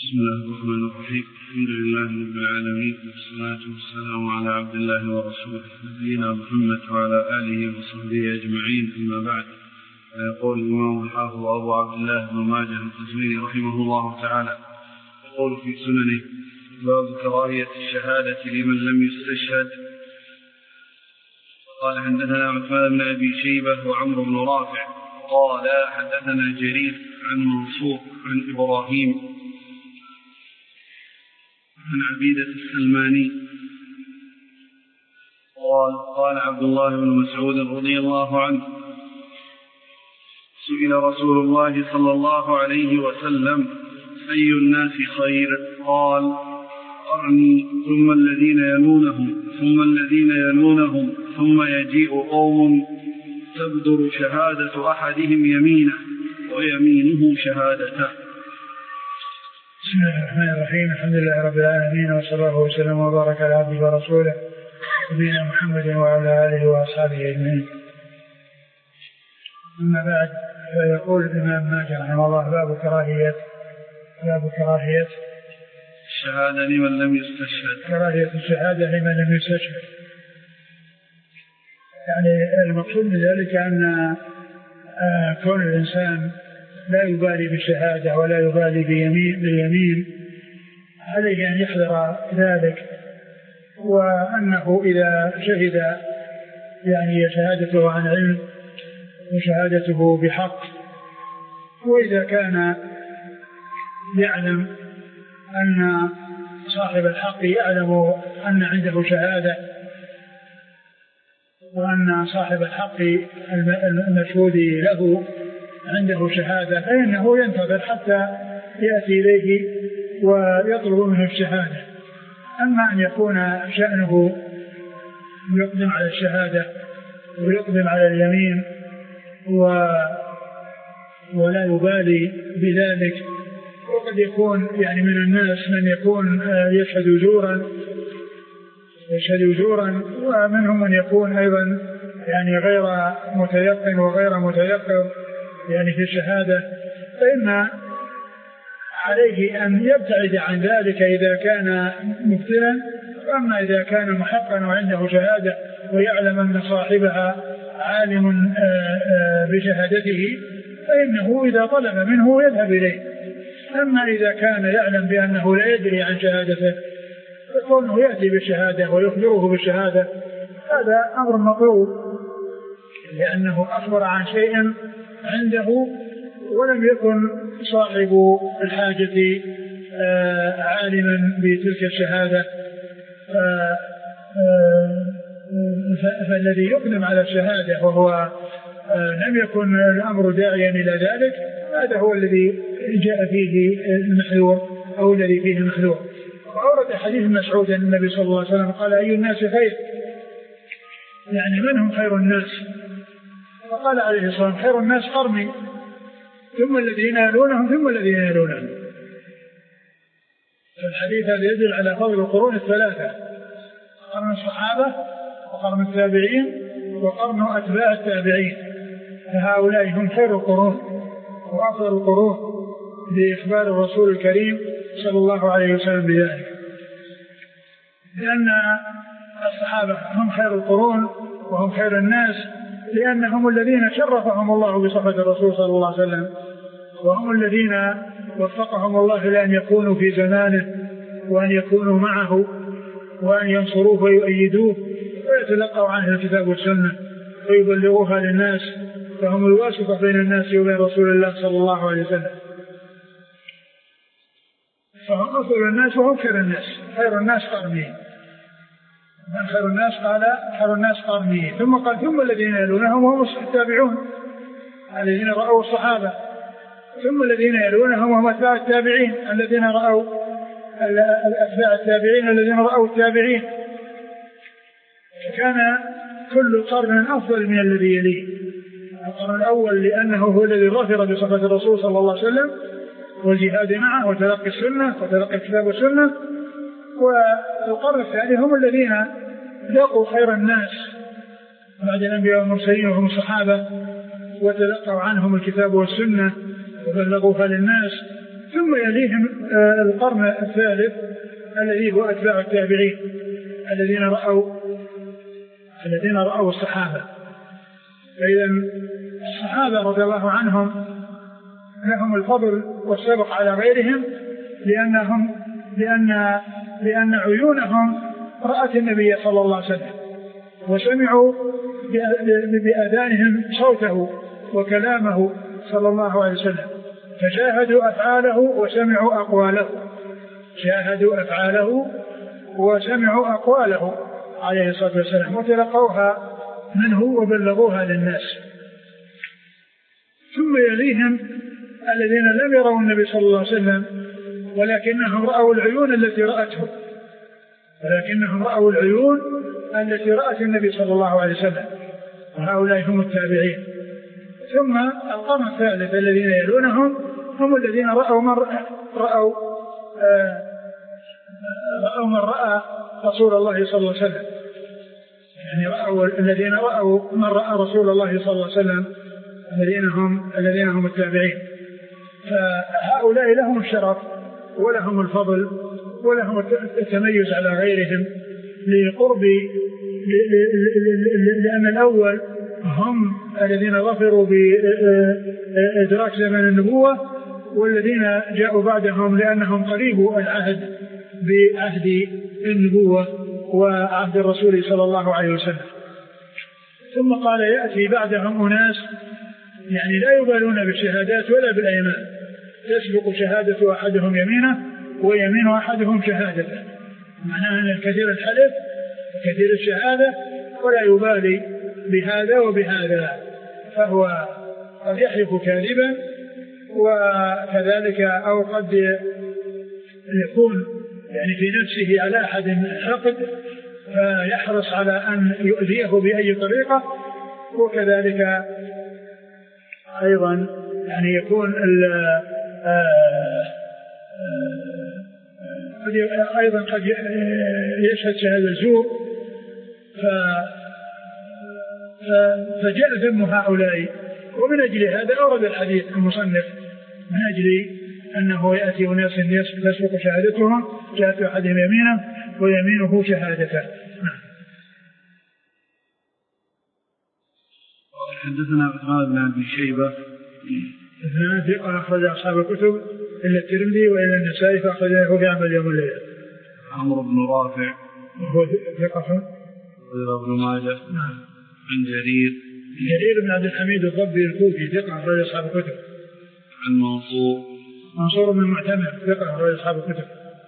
بسم الله الرحمن الرحيم. الحمد لله رب العالمين، والصلاة والسلام على عبد الله ورسوله نبينا محمد وعلى آله وصحبه أجمعين، أما بعد. يقول الإمام الحافظ أبو عبد الله بن ماجه القزويني رحمه الله تعالى يقول في سننه: باب كراهية الشهادة لمن لم يستشهد. قال: حدثنا عثمان بن أبي شيبة وعمرو بن رافع قال: حدثنا جرير عن منصور عن إبراهيم عن عبيدة السلماني قال عبد الله بن مسعود رضي الله عنه: سئل رسول الله صلى الله عليه وسلم: أي الناس خير؟ قال: قرني ثم الذين يلونهم ثم الذين يلونهم ثم يجيء قوم تبدر شهادة أحدهم يمينه ويمينه شهادته. بسم الله الرحمن الرحيم. الحمد لله رب العالمين، وصلى الله وسلم وبارك على عبده ورسوله نبينا محمد وعلى آله وأصحابه أجمعين. أما بعد، فيقول الإمام ماجه رحمه الله: باب كراهية الشهادة لمن لم يستشهد. كراهية الشهادة لمن لم يستشهد، يعني المقصود من ذلك أن كون الإنسان لا يبالي بالشهادة ولا يبالي باليمين، عليه أن يحذر ذلك، وأنه إذا شهد يعني شهادته عن علم وشهادته بحق، وإذا كان يعلم أن صاحب الحق يعلم أن عنده شهادة، وأن صاحب الحق المشهود له عنده شهادة، فإنه ينتظر حتى يأتي إليه ويطلب منه الشهادة. أما أن يكون شأنه يقدم على الشهادة ويقدم على اليمين ولا يبالي بذلك، وقد يكون يعني من الناس من يكون يشهد زورا، ومنهم من يكون أيضا يعني غير متيقن وغير متيقظ يعني في الشهادة، فإن عليه أن يبتعد عن ذلك إذا كان مبتلا. أما إذا كان محقا وعنده شهادة ويعلم أن صاحبها عالم بشهادته، فإنه إذا طلب منه يذهب إليه. أما إذا كان يعلم بأنه لا يدري عن شهادته، فكونه يأتي بالشهادة ويخبره بالشهادة، هذا أمر مطلوب، لأنه أخبر عن شيء عنده ولم يكن صاحب الحاجة عالما بتلك الشهادة، فالذي يقدم على الشهادة وهو لم يكن الأمر داعيا إلى ذلك، هذا هو الذي جاء فيه المحذور أو الذي فيه المحذور. وأورد حديث مسعود أن النبي صلى الله عليه وسلم قال: أي الناس خير؟ يعني من هم خير الناس؟ فقال عليه الصلاة والسلام: خير الناس قرني ثم الذين يلونهم ثم الذين يلونهم. فالحديث هذا يدل على فضل القرون الثلاثة: قرن الصحابة وقرن التابعين وقرن أتباع التابعين، فهؤلاء هم خير القرون وأفضل القرون بإخبار الرسول الكريم صلى الله عليه وسلم بذلك، لأن الصحابة هم خير القرون وهم خير الناس، لأنهم الذين شرفهم الله بصحبة الرسول صلى الله عليه وسلم، وهم الذين وفقهم الله لأن يكونوا في زمانه وأن يكونوا معه وأن ينصروه ويؤيدوه ويتلقوا عنه الكتاب والسنة ويبلغوها للناس، فهم الواسطة بين الناس وبين رسول الله صلى الله عليه وسلم، فهم أفضل الناس وهم خير الناس. خير الناس قرني. من خير الناس؟ قال: خير الناس قرني. ثم قال: ثم الذين يلونهم وهم التابعون الذين رأوا الصحابة، ثم الذين يلونهم وهم أتباع التابعين الذين رأوا أتباع التابعين الذين رأوا التابعين. فكان كل قرن أفضل من الذي يليه. القرن الأول لأنه هو الذي ظفر بصحبة الرسول صلى الله عليه وسلم والجهاد معه وتلقي السنة وتلقي الكتاب والسنة. والقرن الثاني هم الذين لقوا خير الناس بعد الأنبياء والمرسلين وهم الصحابة، وتلقوا عنهم الكتاب والسنة وبلغوها للناس. ثم ثم يليهم القرن الثالث الذي هو أتباع التابعين الذين رأوا الصحابة. فإذا الصحابة رضي الله عنهم لهم الفضل والسبق على غيرهم لأن عيونهم رأت النبي صلى الله عليه وسلم وسمعوا بآذانهم صوته وكلامه صلى الله عليه وسلم، فشاهدوا أفعاله وسمعوا أقواله عليه الصلاة والسلام وتلقوها منه وبلغوها للناس. ثم يليهم الذين لم يروا النبي صلى الله عليه وسلم ولكنهم رأوا العيون التي رأت النبي صلى الله عليه وسلم، وهؤلاء هم التابعين. ثم القرن الثالث الذين يلونهم هم الذين رأوا من رأى رسول الله صلى الله عليه وسلم، يعني الذين رأوا من رأى رسول الله صلى الله عليه وسلم الذين هم التابعين. فهؤلاء لهم الشرف ولهم الفضل ولهم التميز على غيرهم لقرب، لأن الأول هم الذين ظفروا بإدراك زمن النبوة، والذين جاءوا بعدهم لأنهم قريبوا العهد بعهد النبوة وعهد الرسول صلى الله عليه وسلم. ثم قال يأتي بعدهم أناس يعني لا يبالون بالشهادات ولا بالأيمان، تسبق شهادة أحدهم يمينه ويمين أحدهم شهادته، معناه أن الكثير الحلف كثير الشهادة ولا يبالي بهذا وبهذا، فهو قد يحلف كاذبا وكذلك أو قد يكون يعني في نفسه على أحد حقد فيحرص على أن يؤذيه بأي طريقة، وكذلك أيضا يعني يكون أيضا قد يشهد شهادة الزور، فجاء ذم هؤلاء. ومن أجل هذا أورد الحديث المصنف من أجل أنه يأتي أناس يسبق شهادتهم شهادة أحدهم يمينه ويمينه شهادته. حدثنا عثمان بن أبي شيبة ثقة أخرج أصحاب الكتب إلا الترمذي وإلا النسائي فأخرجه في عمل يوم الليلة. عمرو بن رافع وهو ثقة ابن ماجه عن جرير بن عبد الحميد الضبي الكوفي ثقة أخرج أصحاب الكتب. عن منصور بن المعتمر ثقة أخرج أصحاب الكتب.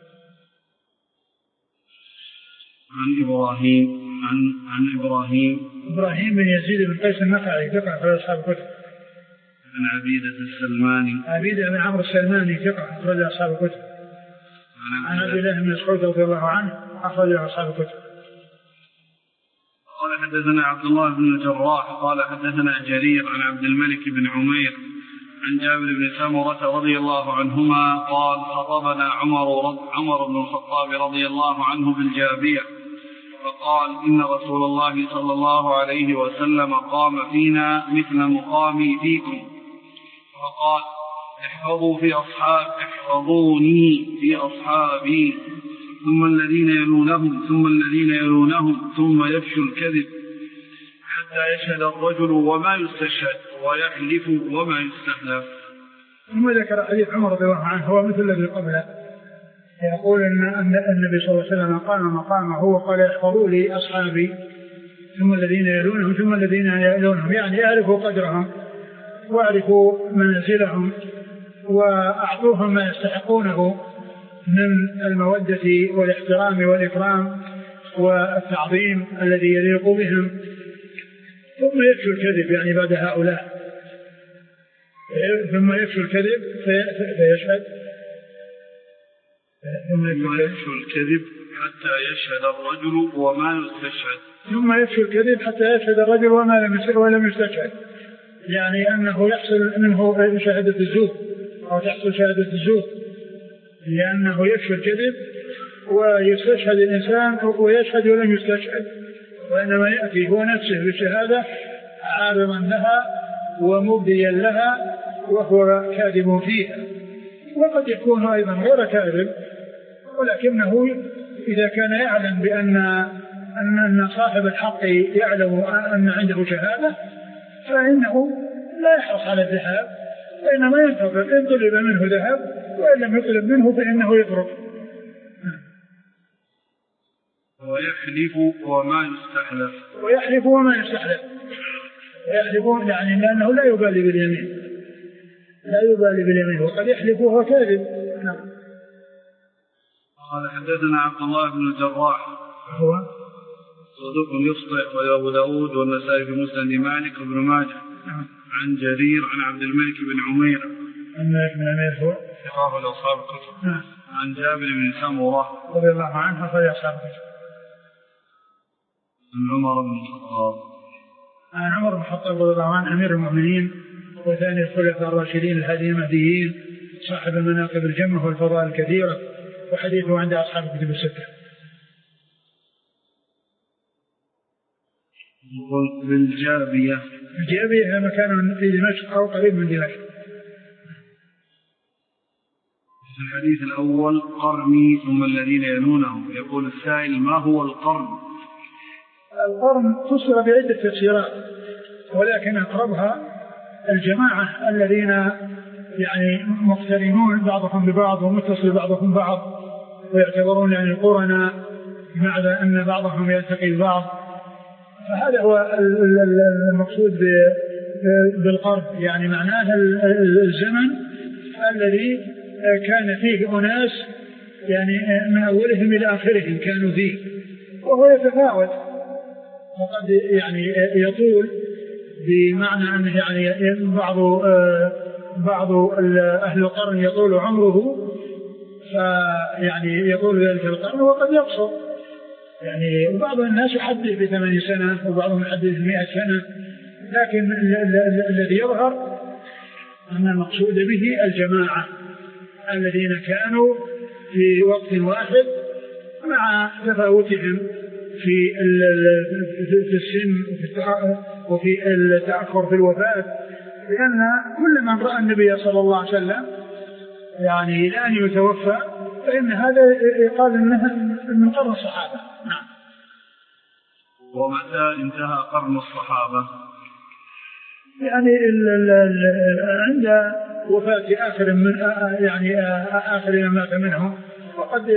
عن إبراهيم بن يزيد بن قيس النخعي ثقة أخرج أصحاب الكتب. عن عبيدة بن عمرو السلماني ثقة أخرج أصحاب الكتب. عن عبد الله بن مسعود رضي الله عنه أخرج أصحاب الكتب. قال حدثنا عبد الله بن الجراح قال حدثنا جرير عن عبد الملك بن عمير عن جابر بن سمرة رضي الله عنهما قال خطبنا عمر بن الخطاب رضي الله عنه بالجابية فقال إن رسول الله صلى الله عليه وسلم قام فينا مثل مقامي فيكم، فقال احفظوني في أصحابي ثم الذين يلونهم ثم يفشو الكذب حتى يشهد الرجل وما يستشهد ويحلف وما يستحلف. ثم ذكر حديث عمر رضي الله عنه هو مثل الذي قبله، يقول أن النبي صلى الله عليه وسلم قام مقامه وقال احفظوا لي أصحابي ثم الذين يلونهم ثم الذين يلونهم، يعني أعرفوا قدرهم واعرفوا منازلهم وأعطوهم ما يستحقونه من المودة والاحترام والإكرام والتعظيم الذي يليق بهم. ثم يفشو الكذب يعني بعد هؤلاء، ثم يفشو الكذب فيشهد حتى يشهد الرجل وما يستشهد ثم يفشو الكذب حتى يشهد الرجل ولم يستشهد، يعني أنه يحصل منه شهادة الزور أو تحصل شهادة الزور، لأنه يفشو الكذب ويستشهد الإنسان ويشهد ولم يستشهد، وإنما يأتي هو نفسه بالشهادة عارضا لها ومبديا لها وهو كاذب فيها، وقد يكون أيضا غير كاذب، ولكنه إذا كان يعلم أن صاحب الحق يعلم أن عنده شهادة فإنه لا يحرص على الذهاب، وإنما ينتظر، إن طلب منه ذهب وإن لم يطلب منه فإنه يترك. ويحلف وما يستحلف. ويحلف يعني لأنه لا يبالي باليمين، وقد يحلف وهو كاذب. قال حدثنا عبد الله بن الجراح هو صدوق يخطئ، وأبو داود والنسائي في مسند مالك وابن ماجه عن جرير عن عبد الملك بن عمير هو ثقة أصحاب الكتب عن جابر بن سمرة رضي الله عنه أخرج أصحاب الكتب عن عمر بن الخطاب عن عمر بن الخطاب رضي الله عنه أمير المؤمنين وثاني الخلفاء الراشدين الهاديين المهديين صاحب المناقب الجمة والفضائل الكثيرة، وحديثه عند أصحاب الكتب الستة. بالجابية. الجابية مكان في دمشق أو قريب من دمشق. في الحديث الأول قرني ثم الذين يلونه، يقول السائل ما هو القرن؟ القرن فسر بعدة تفسيرات، ولكن أقربها الجماعة الذين يعني مقترنون بعضهم ببعض ومتصل بعضهم بعض، ويعتبرون يعني القرناء مع أن بعضهم يلتقي ببعض، فهذا هو المقصود بالقرن، يعني معناه الزمن الذي كان فيه أناس يعني من أولهم إلى آخرهم كانوا فيه، وهو يتفاوت، وقد يعني يطول بمعنى أنه يعني بعض أهل القرن يطول عمره فيعني يطول ذلك القرن، وقد يقصر يعني بعض الناس يحدث ب8 سنة وبعضهم يحدث ب100 سنة، لكن الذي يظهر أن المقصود به الجماعة الذين كانوا في وقت واحد مع تفاوتهم في السن وفي التأخر في الوفاة، لأن كل من رأى النبي صلى الله عليه وسلم يعني الآن يتوفى فإن هذا يقال إنها من قرن الصحابة. نعم. ومتى انتهى قرن الصحابة؟ يعني عند وفاة آخر من يعني آخر من مات منهم، وقد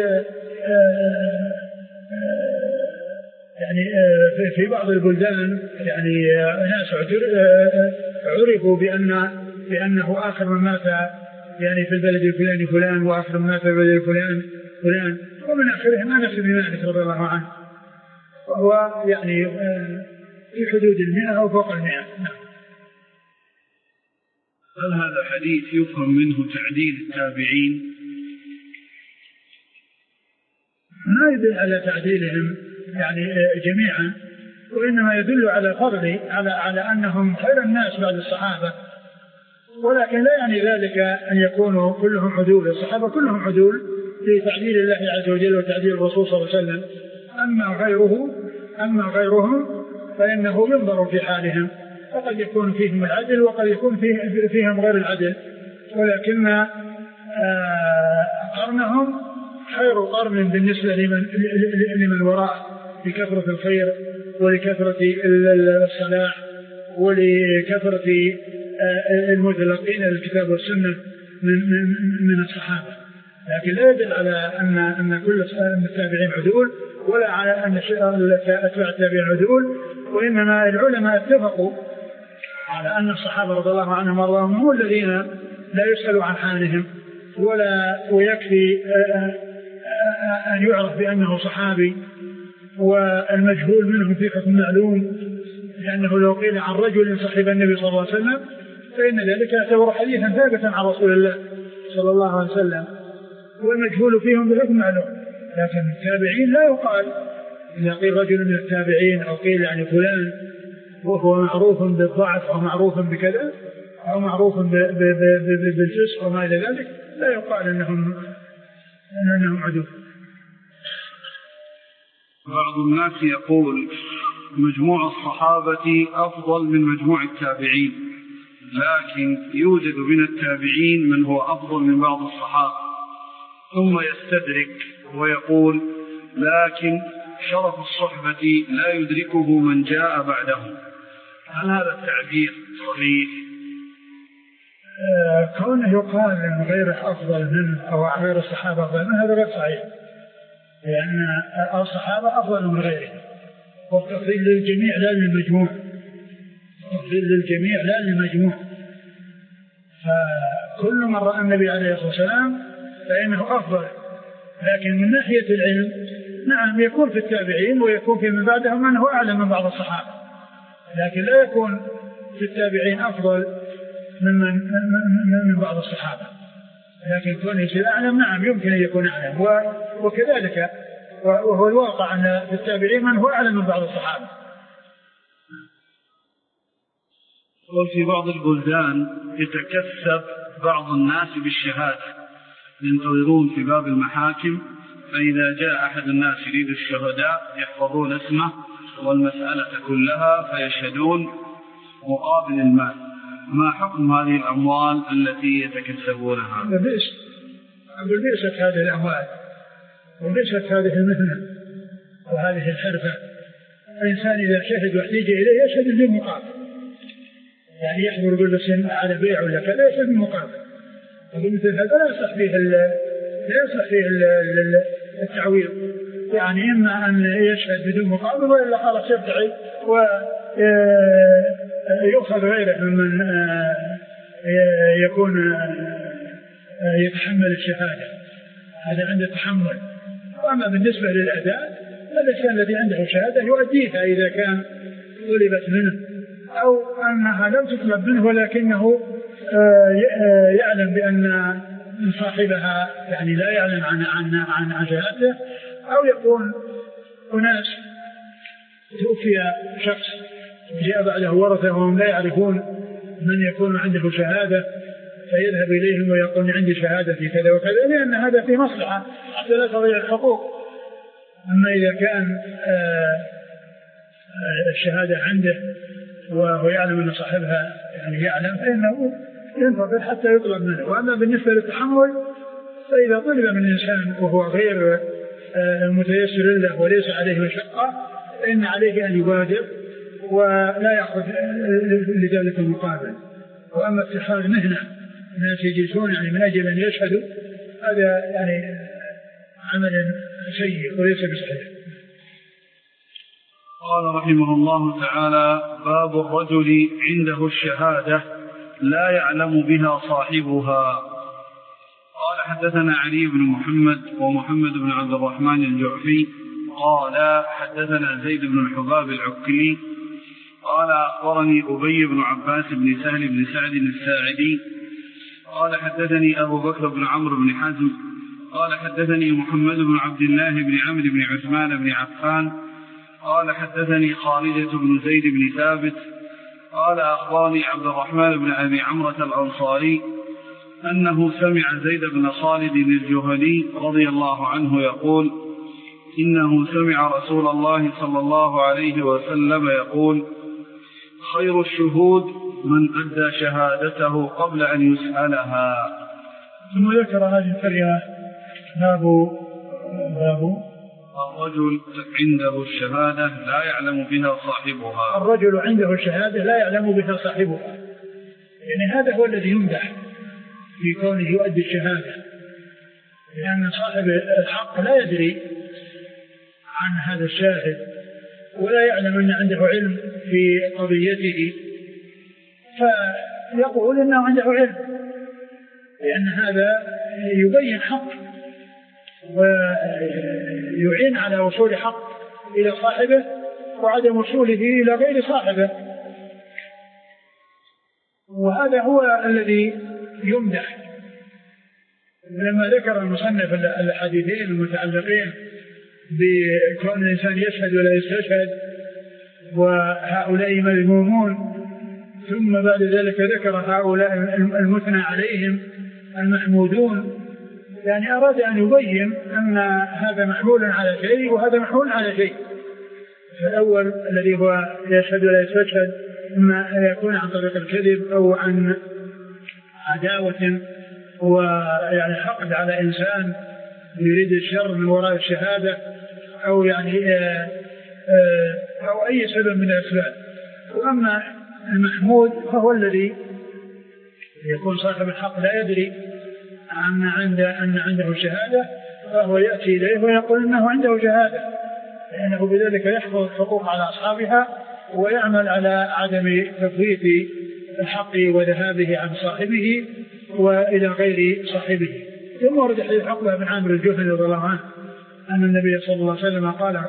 يعني في بعض البلدان يعني ناس عرفوا بأنه آخر من مات يعني في البلد الفلاني فلان، وآخر من مات في البلد الفلاني فلان، ومن آخرهم أنس بن مالك رضي الله عنه، وهو يعني في حدود 100 أو فوق 100. هل هذا حديث يفهم منه تعديل التابعين؟ ما يدل على تعديلهم يعني جميعا، وإنما يدل على فضل على أنهم خير الناس بعد الصحابة، ولكن لا يعني ذلك أن يكونوا كلهم عدول. الصحابة كلهم عدول في تعديل الله عز وجل وتعديل الرسول صلى الله عليه وسلم، أما غيرهم فإنه ينظر في حالهم، فقد يكون فيهم العدل وقد يكون فيهم غير العدل، ولكن قرنهم خير قرن بالنسبة لمن وراء بكثرة الخير ولكثرة الصلاح ولكثرة المتلقين للكتاب والسنة من الصحابة، لكن لا يدل على أن كل التابعين عدول، ولا على أن أتباع التابعين عدول، وإنما العلماء اتفقوا على أن الصحابة رضي الله عنهم وارضاهم هم الذين لا يسأل عن حالهم ويكفي أن يعرف بأنه صحابي، والمجهول منهم في حكم معلوم، لأنه لو قيل عن رجل صحب النبي صلى الله عليه وسلم فإن ذلك يعتبر حديثا ثابتا عن رسول الله صلى الله عليه وسلم، والمجهول فيهم بحكم معلوم. لكن التابعين لا يقال إذا قيل رجل من التابعين أو قيل يعني فلان وهو معروف بالضعف أو معروف بكذا أو معروف بالفسق وما إلى ذلك، لا يقال أنهم عدول. بعض الناس يقول مجموع الصحابة أفضل من مجموع التابعين، لكن يوجد من التابعين من هو أفضل من بعض الصحابة، ثم يستدرك ويقول لكن شرف الصحبة لا يدركه من جاء بعدهم. هل هذا التعبير صحيح؟ كونه يقال أن غيره أفضل منه أو غير الصحابة أفضل منه هذا غير صحيح، لأن الصحابة أفضل من غيرهم، والتفضيل للجميع لا للمجموع، التفضيل للجميع لا للمجموع. فكل من رأى النبي عليه الصلاة والسلام فإنه أفضل، لكن من ناحية العلم نعم يكون في التابعين ويكون في من بعدهم من هو أعلم من بعض الصحابة، لكن لا يكون في التابعين أفضل من بعض الصحابة، لكن كونه يصير أعلم نعم يمكن أن يكون أعلم، وكذلك وهو الواقع أن في التابعين من هو أعلم من بعض الصحابة. وفي بعض البلدان يتكسب بعض الناس بالشهادة، ينتظرون في باب المحاكم، فإذا جاء أحد الناس يريد الشهداء يحفظون اسمه والمسألة كلها فيشهدون مقابل المال. ما حكم هذه الأموال التي يتكسبونها؟ بئست هذه الأموال وبئست هذه المهنة وهذه الحرفة. الإنسان إذا شهد واحتاج إليه يشهد بدون مقابل، يعني يحضر يقول بس على بيع ولا كذا يشهد بالمقابل، ومثل هذا لا يصح فيه التعويض، يعني إما أن يشهد بدون مقابل وإلا خلاص يبتعد ويؤخذ غيره ممن يكون يتحمل الشهادة، هذا عنده تحمل. وأما بالنسبة للأداء الإنسان الذي عنده شهادة يؤديها إذا كان طلبت منه، أو أنها لم تطلب منه ولكنه يعلم بأن صاحبها يعني لا يعلم عن شهادته، أو يكون أناس توفي شخص جاء بعده ورثه وهم لا يعرفون من يكون عنده شهادة فيذهب إليهم ويقول عندي شهادة في كذا وكذا، لأن هذا في مصلحة حتى لا تضيع الحقوق. أما إذا كان الشهادة عنده وهو يعلم أن صاحبها يعني يعلم فإنه ينتظر حتى يطلب منه. وأما بالنسبة للتحمل فإذا طلب من الإنسان وهو غير متيسر له وليس عليه مشقة فإن عليه أن يبادر ولا يأخذ لذلك المقابل. وأما اتخاذ مهنة الناس يجلسون يعني من أجل أن يشهدوا هذا يعني عمل سيء وليس بصحيح. قال رحمه الله تعالى: باب الرجل عنده الشهادة لا يعلم بها صاحبها. قال: حدثنا علي بن محمد ومحمد بن عبد الرحمن الجعفي قال: حدثنا زيد بن الحباب العكري قال: أخبرني أبي بن عباس بن سهل بن سعد الساعدي قال: حدثني أبو بكر بن عمرو بن حزم قال: حدثني محمد بن عبد الله بن عمرو بن عثمان بن عفان قال: حدثني خالد بن زيد بن ثابت قال: أخبرني عبد الرحمن بن أبي عمرة الأنصاري أنه سمع زيد بن خالد الجهني رضي الله عنه يقول: إنه سمع رسول الله صلى الله عليه وسلم يقول: خير الشهود من أدى شهادته قبل أن يسألها. ثم ذكر هذه الترجمة باب الرجل عنده الشهادة لا يعلم بها صاحبها. الرجل عنده الشهادة لا يعلم بها صاحبها، يعني هذا هو الذي يمدح في كونه يؤدي الشهادة، لأن صاحب الحق لا يدري عن هذا الشاهد ولا يعلم أن عنده علم في قضيته، فيقول إنه عنده علم، لأن هذا يبين حق ويعين على وصول حق إلى صاحبه وعدم وصوله إلى غير صاحبه، وهذا هو الذي يمدح. لما ذكر المصنف الحديثين المتعلقين بكون الإنسان يشهد ولا يستشهد وهؤلاء مذمومون، ثم بعد ذلك ذكر هؤلاء المثنى عليهم المحمودون، يعني أراد أن يبين أن هذا محمول على شيء وهذا محمول على شيء. الأول الذي هو يشهد ولا يستشهد إما يكون عن طريق الكذب أو عن عداوة ويعني حقد على إنسان يريد الشر من وراء الشهادة، أو يعني أو أي سبب من الأسباب. وأما المحمود فهو الذي يكون صاحب الحق لا يدري أن عنده شهادة، فهو يأتي إليه ويقول إنه عنده شهادة، لأنه بذلك يحفظ الحقوق على أصحابها ويعمل على عدم تفويت الحق وذهابه عن صاحبه وإلى غير صاحبه. ثم ورد حديث عقبة بن عامر الجهني رضي الله عنه أن النبي صلى الله عليه وسلم قال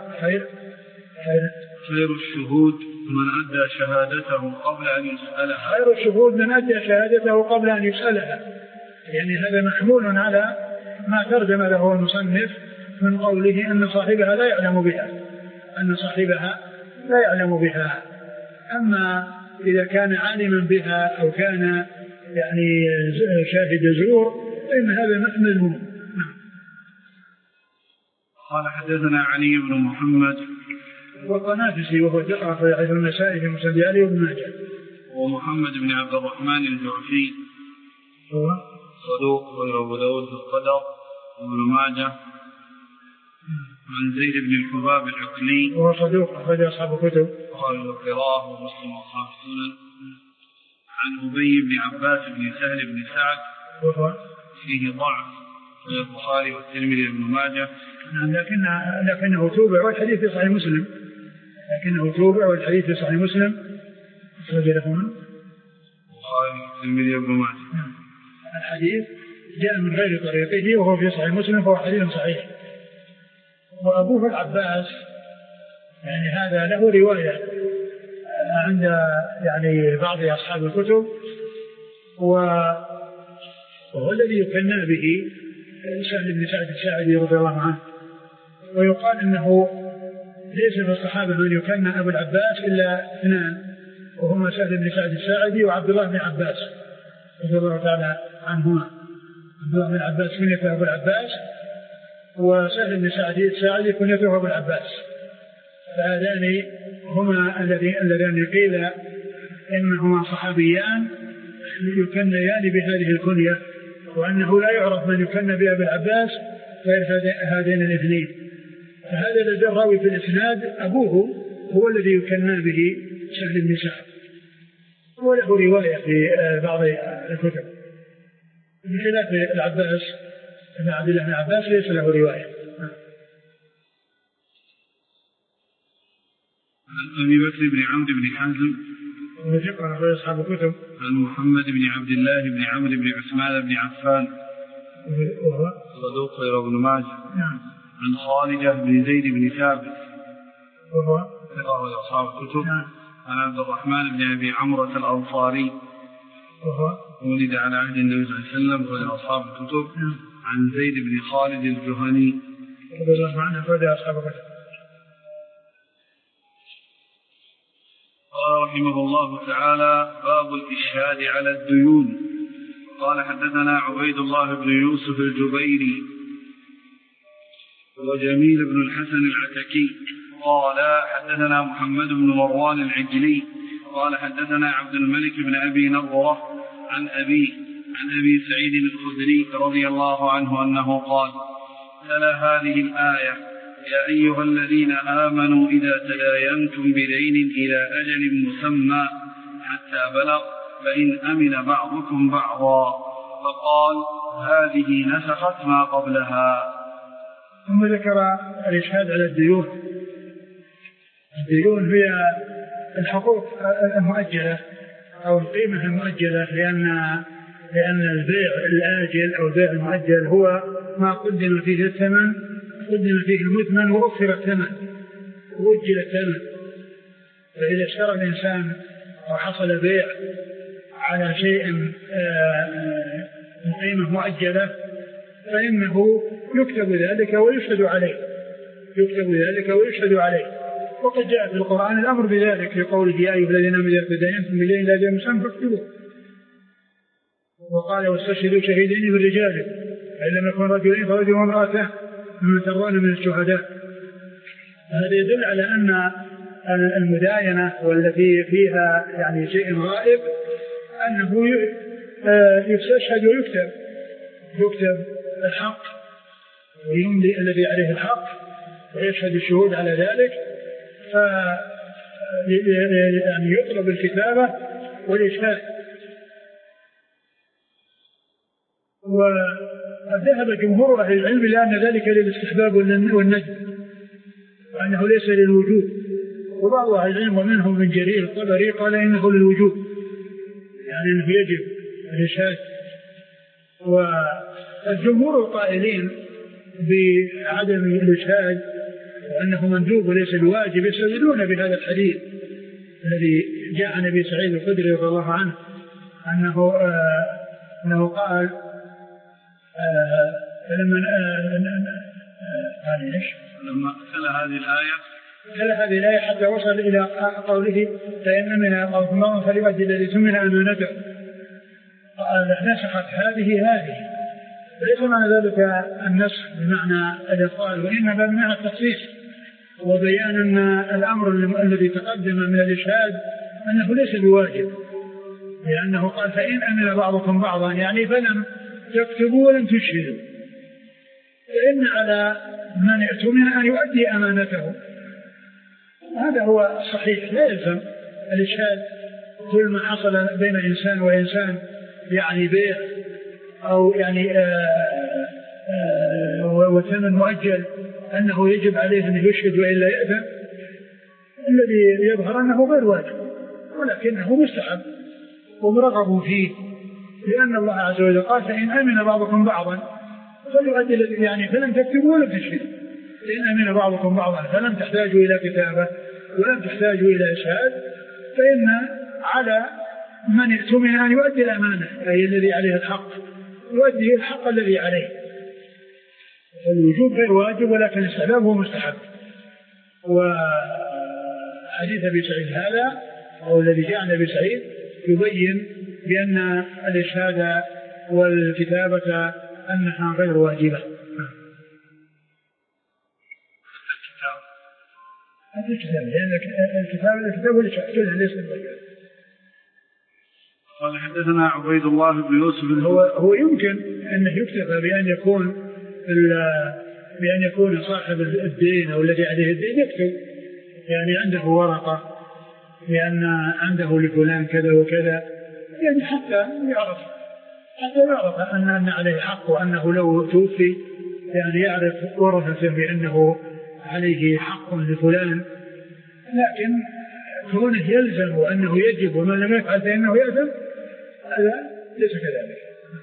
خير الشهود من أدى شهادته قبل أن يسألها. خير الشهود من أدى شهادته قبل أن يسألها، يعني هذا محمول على ما ترجم له المصنف من قوله أن صاحبها لا يعلم بها، أن صاحبها لا يعلم بها. أما إذا كان عالما بها أو كان يعني شاهد زور فإن هذا مذموم. قال حدثنا علي بن محمد والقنافسي وهو ثقة في حديث النسائي في مسند علي وابن ماجه. ومحمد بن عبد الرحمن الجعفي هو صدوق وأبو داود في القدر وابن ماجه. عن زيد بن الحباب العقلي وهو صدوق أخرج أصحاب الكتب قال القراءة ومسلم وأصحاب السنن. عن أبي بن عباس بن سهل بن سعد وهو فيه ضعف في البخاري والترمذي وابن ماجه، لكنه توبع والحديث في صحيح مسلم، أخرج له البخاري والترمذي وابن ماجه. الحديث جاء من غير طريقه وهو في صحيح مسلم فهو حديث صحيح. وأبوه العباس يعني هذا له رواية عند يعني بعض أصحاب الكتب، وهو الذي يكنى به سهل بن سعد الساعدي رضي الله عنه. ويقال إنه ليس في الصحابة من يكنى أبو العباس إلا اثنان، وهما سهل بن سعد الساعدي وعبد الله بن عباس رضي الله تعالى عنهما. عبد الله بن عباس كنيته أبو العباس، وسهل بن سعد الساعدي كنيته أبو العباس. فهذان هما اللذان قيل إنهما صحابيان يكنيان بهذه الكنية، وأنه لا يعرف من يكنى بأبي العباس غير هذين الاثنين. فهذا الذي راوي في الإسناد أبوه هو الذي يكنى به سهل بن سعد، وله رواية في بعض الكتب بخلاف العباس بن عبد الله بن عباس ليس له رواية. عن أبي بكر بن عمرو بن حزم وذكر في أصحاب الكتب. عن محمد بن عبد الله بن عمرو بن عثمان بن عفان وهو صدوق غير ابن ماجه. عن خالد بن زيد بن ثابت وهو ثقة أصحاب الكتب. عن عبد الرحمن بن أبي عمرة الأنصاري وهو ولد على عهد النبي صلى الله عليه وسلم وهو أصحاب الكتب. عن زيد بن خالد الجهني رضي الله عنه وهو أصحاب الكتب. قال رحمه الله تعالى: باب الإشهاد على الديون. قال حدثنا عبيد الله بن يوسف الجبيري وجميل بن الحسن العتكي قال حدثنا محمد بن مروان العجلي قال حدثنا عبد الملك بن أبي نضرة عن أبي سعيد الخدري رضي الله عنه أنه قال: تلا هذه الآية: يا أيها الذين آمنوا إذا تداينتم بدين إلى أجل مسمى حتى بلغ فإن أمن بعضكم بعضا، فقال: هذه نسخت ما قبلها. ثم ذكر الإشهاد على الديون. الديون هي الحقوق المؤجلة أو القيمة المؤجلة، لأن البيع الآجل أو البيع المؤجل هو ما قدم فيه الثمن، قدم فيه المثمن وأخر الثمن وأجل الثمن. فإذا اشترى الإنسان أو حصل بيع على شيء قيمة مؤجلة فإنه يكتب ذلك ويشهد عليه. وقد جاء في القرآن الأمر بذلك في قوله: يا أيها الذين آمنوا إذا تداينتم بدين إلى أجل مسمى فاكتبوه. وقال: واستشهدوا شهيدين من رجالكم فإن لم يكن رجلين فرجل وامرأة ممن ترضون من الشهداء. هذا يدل على أن المداينة والتي فيها يعني شيء غائب أنه يستشهد ويكتب الحق ويملي الذي عليه الحق ويشهد الشهود على ذلك، يعني يطلب الكتابة والإشهاد. وذهب جمهور أهل العلم لأن ذلك للاستحباب والندب وأنه ليس للوجوب، وبعض أهل العلم ومنهم من جرير الطبري قال إنه للوجوب، يعني أنه يجب الإشهاد. والجمهور القائلين بعدم الإشهاد وأنه مندوب وليس بواجب يستدلون بهذا الحديث الذي جاء عن أبي سعيد الخدري رضي الله عنه أنه قال لما تلا هذه الآية حتى وصل إلى قوله فإن منها الله فليؤدي الذي تمنى أمانته، قال نسخت هذه وليس معنى ذلك النسخ بمعنى الإبطال، وإنما بمعنى التخصيص وبيان أن الأمر الذي تقدم من الإشهاد أنه ليس بواجب، لأنه قال فإن أمن بعضكم بعضا، يعني فلم تكتبوا ولم تشهدوا، فإن على من اؤتمن أن يؤدي أمانته. هذا هو الصحيح، لا يلزم الإشهاد كل ما حصل بين إنسان وإنسان، يعني بيع أو يعني وثمن مؤجل، أنه يجب عليه أن يشهد وإلا يأثم. الذي يظهر أنه غير واجب ولكنه مستحب ومرغب فيه، لأن الله عز وجل قال فإن أمن بعضكم بعضا فليؤدي، يعني فلم تكتبوا ولم تشهدوا، فإن أمن بعضكم بعضا فلم تحتاجوا إلى كتابة ولم تحتاجوا إلى إشهاد، فإن على من اؤتمن أن يؤدي الأمانة، أي الذي عليه الحق يؤدي الحق الذي عليه. الوجوب غير واجب ولكن الاستحباب هو مستحب. وحديث أبي سعيد هذا أو الذي جاء عن أبي سعيد يبين بأن الإشهاد والكتابة أنها غير واجبة. الكتاب والإشهاد ليس واجبا. قال حدثنا عبيد الله بن يوسف. هو يمكن أنه يكتفى بأن يكون صاحب الدين أو الذي عليه الدين يكتب، يعني عنده ورقة لأن عنده لفلان كذا وكذا، يعني حتى يعرف أن عليه حق، وأنه لو توفي يعني يعرف ورثته بأنه عليه حق لفلان. لكن كونه يلزم وأنه يجب ومن لم يفعل فإنه يأثم، هذا ليس كذلك.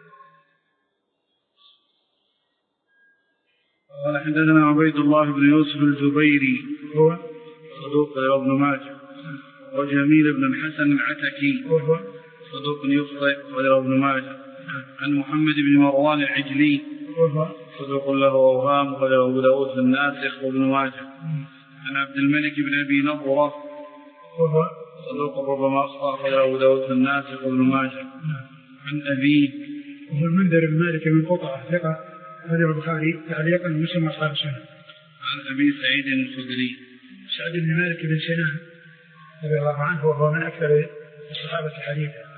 قال حدثنا عبيد الله بن يوسف الزبيري هو صدوق ابن ماجه، وجميل بن الحسن العتكي وهو صدوق يخطئ وله ابن ماجه، عن محمد بن مروان العجلي وهو صدوق له أوهام وله أبو داود الناسخ وابن ماجه، عن عبد الملك بن أبي نضرة وهو صدوق ربما أخطأ وله أبو داود الناسخ وابن ماجه، عن أبيه وهو المنذر بن مالك من قطعة ثقة هذا البخاري تعليقا مسلم أصحاب السنة. عن أبي سعيد الخدري سعد بن مالك بن سنان رضي الله عنه وهو من أكثر الصحابة حديثا.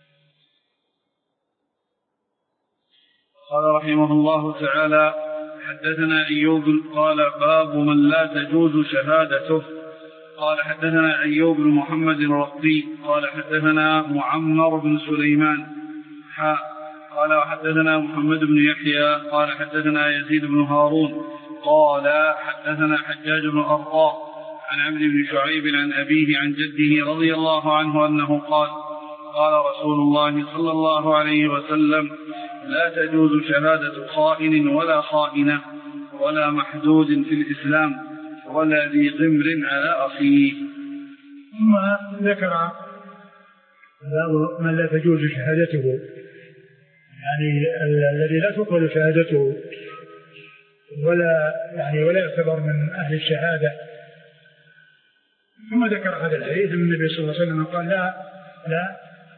قال رحمه الله تعالى حدثنا أيوب قال باب من لا تجوز شهادته. قال حدثنا أيوب بن محمد الرقي قال حدثنا معمر بن سليمان قال حدثنا محمد بن يحيى قال حدثنا يزيد بن هارون قال حدثنا حجاج بن أرطاء عن عمرو بن شعيب عن أبيه عن جده رضي الله عنه أنه قال قال رسول الله صلى الله عليه وسلم لا تجوز شهادة خائن ولا خائنة ولا محدود في الإسلام ولا ذي غمر على أخيه. ثم ذكر من لا تجوز شهادته، يعني الذي لا تقبل شهادته ولا يعتبر من أهل الشهادة. ثم ذكر هذا الحديث من النبي صلى الله عليه وسلم قال لا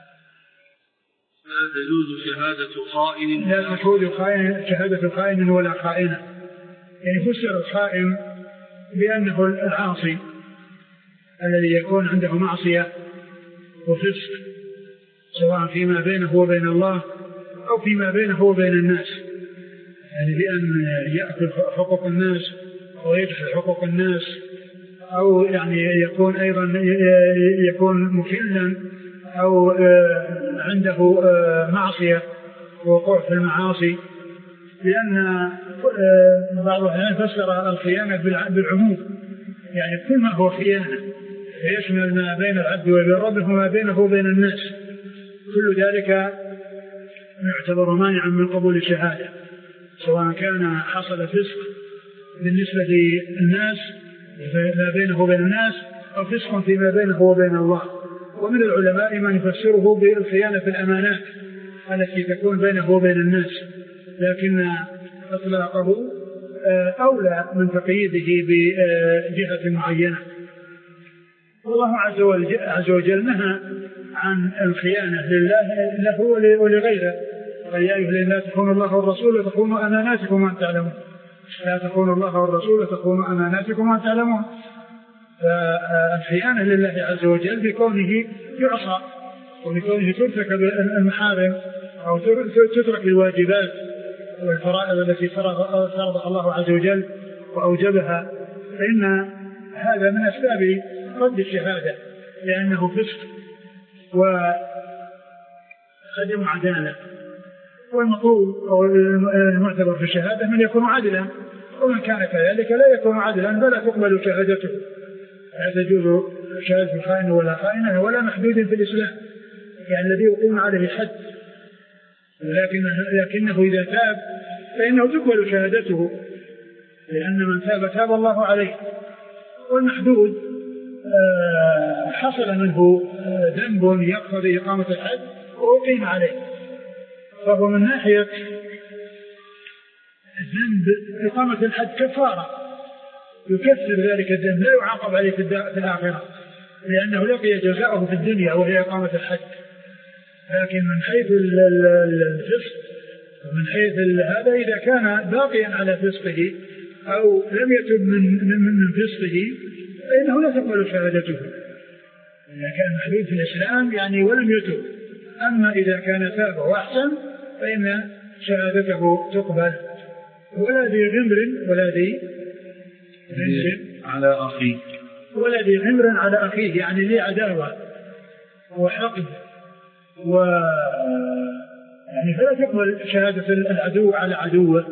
تجوز شهادة خائن لا تجوز شهادة خائن ولا خائنة، يعني فسر الخائن بأنه العاصي الذي يكون عنده معصية وفسق سواء فيما بينه وبين الله أو فيما بينه وبين الناس، يعني بأن يأكل حقوق الناس ويجحد حقوق الناس، أو يعني يكون أيضا يكون مكلا أو عنده معصية ووقوع في المعاصي، لأن بعض الأحيان فسر الخيانة بالعموم، يعني كل ما هو خيانة فيشمل ما بين العبد وبين ربه وما بينه وبين الناس، كل ذلك يعتبر مانعا من قبول الشهادة، سواء كان حصل فسق بالنسبة للناس ما بينه وبين الناس أو فسق فيما بينه وبين الله. ومن العلماء من يفسره بالخيانة في الأمانات التي تكون بينه وبين الناس، لكن إطلاقه أولى من تقييده بجهة معينة. الله عز وجل نهى عن الخيانة له ولغيره، يا أيها الذين لا تخونوا الله والرسول وتخونوا أماناتكم وأنتم تعلمون، لا تخونوا الله والرسول وتخونوا أماناتكم وأنتم تعلمون. فالخيانة لله عز وجل بكونه يعصى وبكونه ترتكب المحارم أو تترك الواجبات والفرائض التي فرضها الله عز وجل وأوجبها، فإن هذا من أسباب رد الشهادة، لأنه فسق وعدم عدالة. والمطلوب أو المعتبر في الشهادة من يكون عادلا، ومن كان كذلك لا يكون عادلا فلا تقبل شهادته، لا تجوز شهادة الخائن ولا خائنة ولا محدود في الإسلام، يعني الذي يقوم عليه حد، لكنه إذا تاب فإنه تقبل شهادته، لأن من تاب الله عليه. والمحدود حصل منه ذنب يقتضي إقامة الحد وأقيم عليه، فهو من ناحية الذنب إقامة الحد كفارة يكفر ذلك الذنب، لا يعاقب عليه في الآخرة، لأنه لقي جزاءه في الدنيا وهي إقامة الحد. لكن من حيث الفسق ومن حيث هذا إذا كان باقيا على فسقه أو لم يتب من فسقه فإنه لا تقبل شهادته، إذا كان محدود في الإسلام يعني ولم يتب. أما إذا كان تاب وأحسن فإن شهادته تقبل. ولا ذي غمر على أخيه، ولا ذي غمر على أخيه، يعني لي عداوة وحقد يعني فلا تقبل شهادة العدو على عدوه،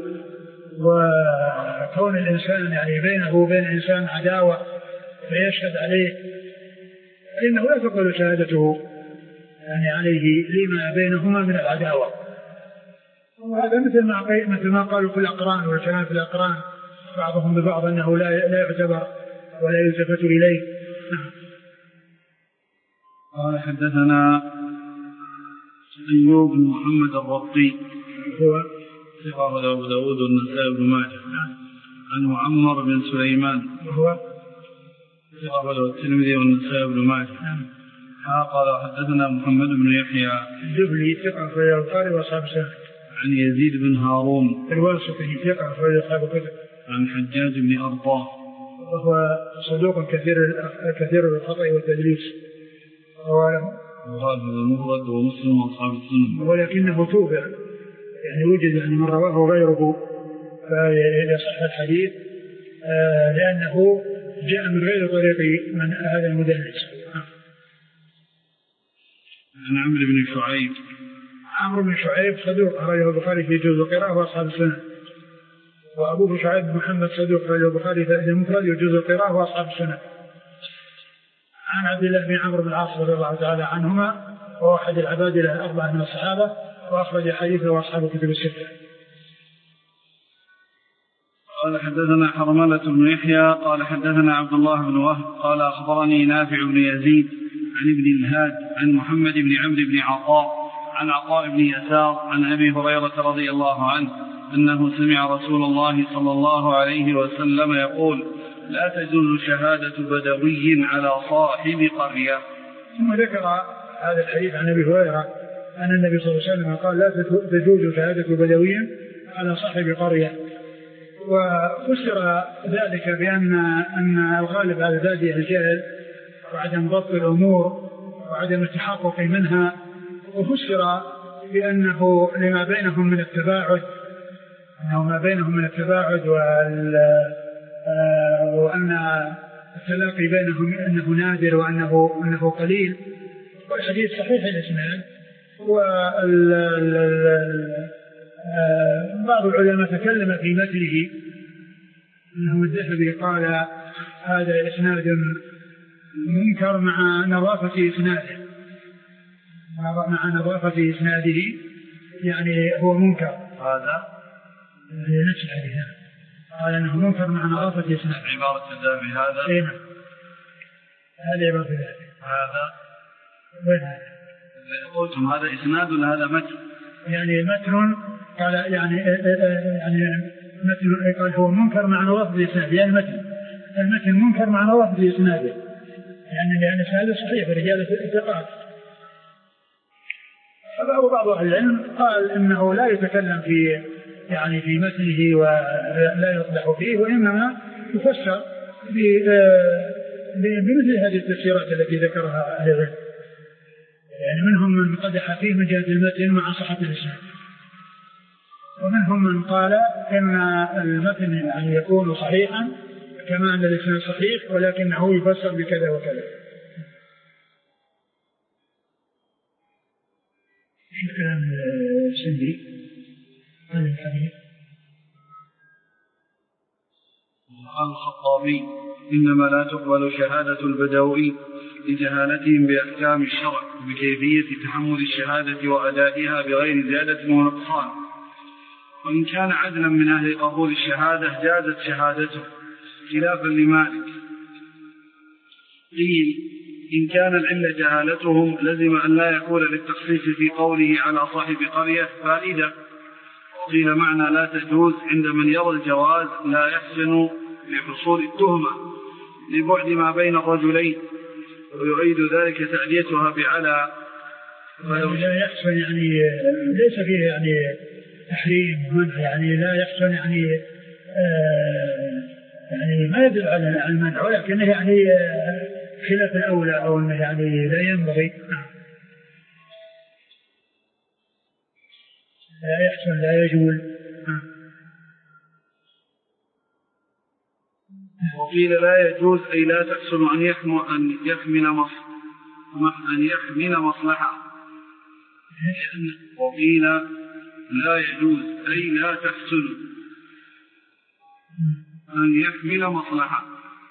وكون الإنسان يعني بينه وبين إنسان عداوة فيشهد عليه فإنه لا تقبل شهادته يعني عليه لما بينهما من العداوة. وهذا مثل ما قالوا في الأقران والكلام في الأقران بعضهم ببعض أنه لا يعتبر ولا يلتفت إليه. قال حدثنا أيوب بن محمد الرقي هو ثقة أبو داود والنسائي بن ماجه، عن معمر بن سليمان وهو ثقة والترمذي والنسائي بن ماجه. قال حدثنا محمد بن يحيى الجبلي ثقة أخرج البخاري وأصحاب السنن، عن يزيد بن هارون الواسطي ثقة أخرج أصحاب الكتب، عن حجاج بن أرطاه وهو صدوق كثير الخطأ والتدليس، رواه المفرد ومسلم وأصحاب السنن، ولكنه توبع، يعني وجد يعني من رواه غيره فيصح الحديث لأنه جاء من غير طريق من هذا المدلس. عن عمرو بن شعيب، عمرو بن شعيب صدوق أخرجه البخاري في جزء القراءة وأصحاب السنن، وأبوه شعيب محمد صدوق أخرجه البخاري في المفرد وجزء القراءة وأصحاب السنن. عن عبد الله بن عمرو بن العاص رضي الله تعالى عنهما، وهو أحد العبادلة الأربعة من الصحابة، وأخرج حديثه وأصحاب الكتب الستة. قال حدثنا حرملة بن يحيى قال حدثنا عبد الله بن وهب قال أخبرني نافع بن يزيد عن ابن الهاد عن محمد بن عمرو بن عطاء عن عطاء بن يسار عن أبي هريرة رضي الله عنه أنه سمع رسول الله صلى الله عليه وسلم يقول: لا تجوز شهادة بدوي على صاحب قرية. ثم ذكر هذا الحديث عن أبي هريرة أن النبي صلى الله عليه وسلم قال: لا تجوز شهادة بدوي على صاحب قرية. وفسر ذلك بأن الغالب على بادئ الجهل وعدم ضبط الأمور وعدم التحقق منها، وفسر بأنه لما بينهم من التباعد، أنه ما بينهم من التباعد وأن التلاقي بينهم أنه نادر وأنه قليل. والحديث صحيح الإسناد. بعض العلماء تكلم في مثله، أنه الذهبي قال هذا إسناد منكر مع نظافة إسناده، يعني هو منكر. هذا نفس الحديث قال أنه منكر مع نظافة إسناده. عبارة الذهبي هذا. إيه نعم. هذا عبارة الذهبي. هذا وين هذا؟ قلتم هذا إسناد ولا هذا متن؟ يعني متن قال يعني متن قال هو منكر مع نظافة إسناده، يعني المتن منكر مع نظافة إسناده، يعني إسناده صحيح برجال الثقات. وبعض أهل العلم قال إنه لا يتكلم في متنه ولا يصلح فيه، وإنما يفسر بمثل هذه التفسيرات التي ذكرها أهل العلم. يعني منهم من قدح فيه من جهة المتن مع صحة الإسناد، ومنهم من قال إن المتن يعني يكون صحيحا كما أن الإسناد صحيح، ولكنه يفسر بكذا وكذا. شو كلام السندي عن الحديث؟ قال الخطابي: إنما لا تقبل شهادة البدوي لجهالتهم بأحكام الشرع وبكيفية تحمل الشهادة وأدائها بغير زيادة ونقصان، وإن كان عدلا من أهل قبول الشهادة جازت شهادته، خلافا لمالك. قيل: إن كان العلة جهالتهم لزم أن لا يكون للتخصيص في قوله على صاحب قرية فائدة. وقيل معنى لا تجوز عند من يرى الجواز لا يحسن لحصول التهمة لبعد ما بين الرجلين، ويعيد ذلك تأديتها بعلى. لا يحسن يعني ليس فيه يعني تحريم ومنع، يعني لا يحسن يعني ما يدل على المنع، ولكنه يعني خلاف الأولى، أو أنه يعني لا ينبغي. لا يحسن لا يجوز. وقيل لا يجوز أي لا تحسن أن يحمل مصلحة. وقيل لا يجوز أي لا تحسن أن يحمل مصلحة،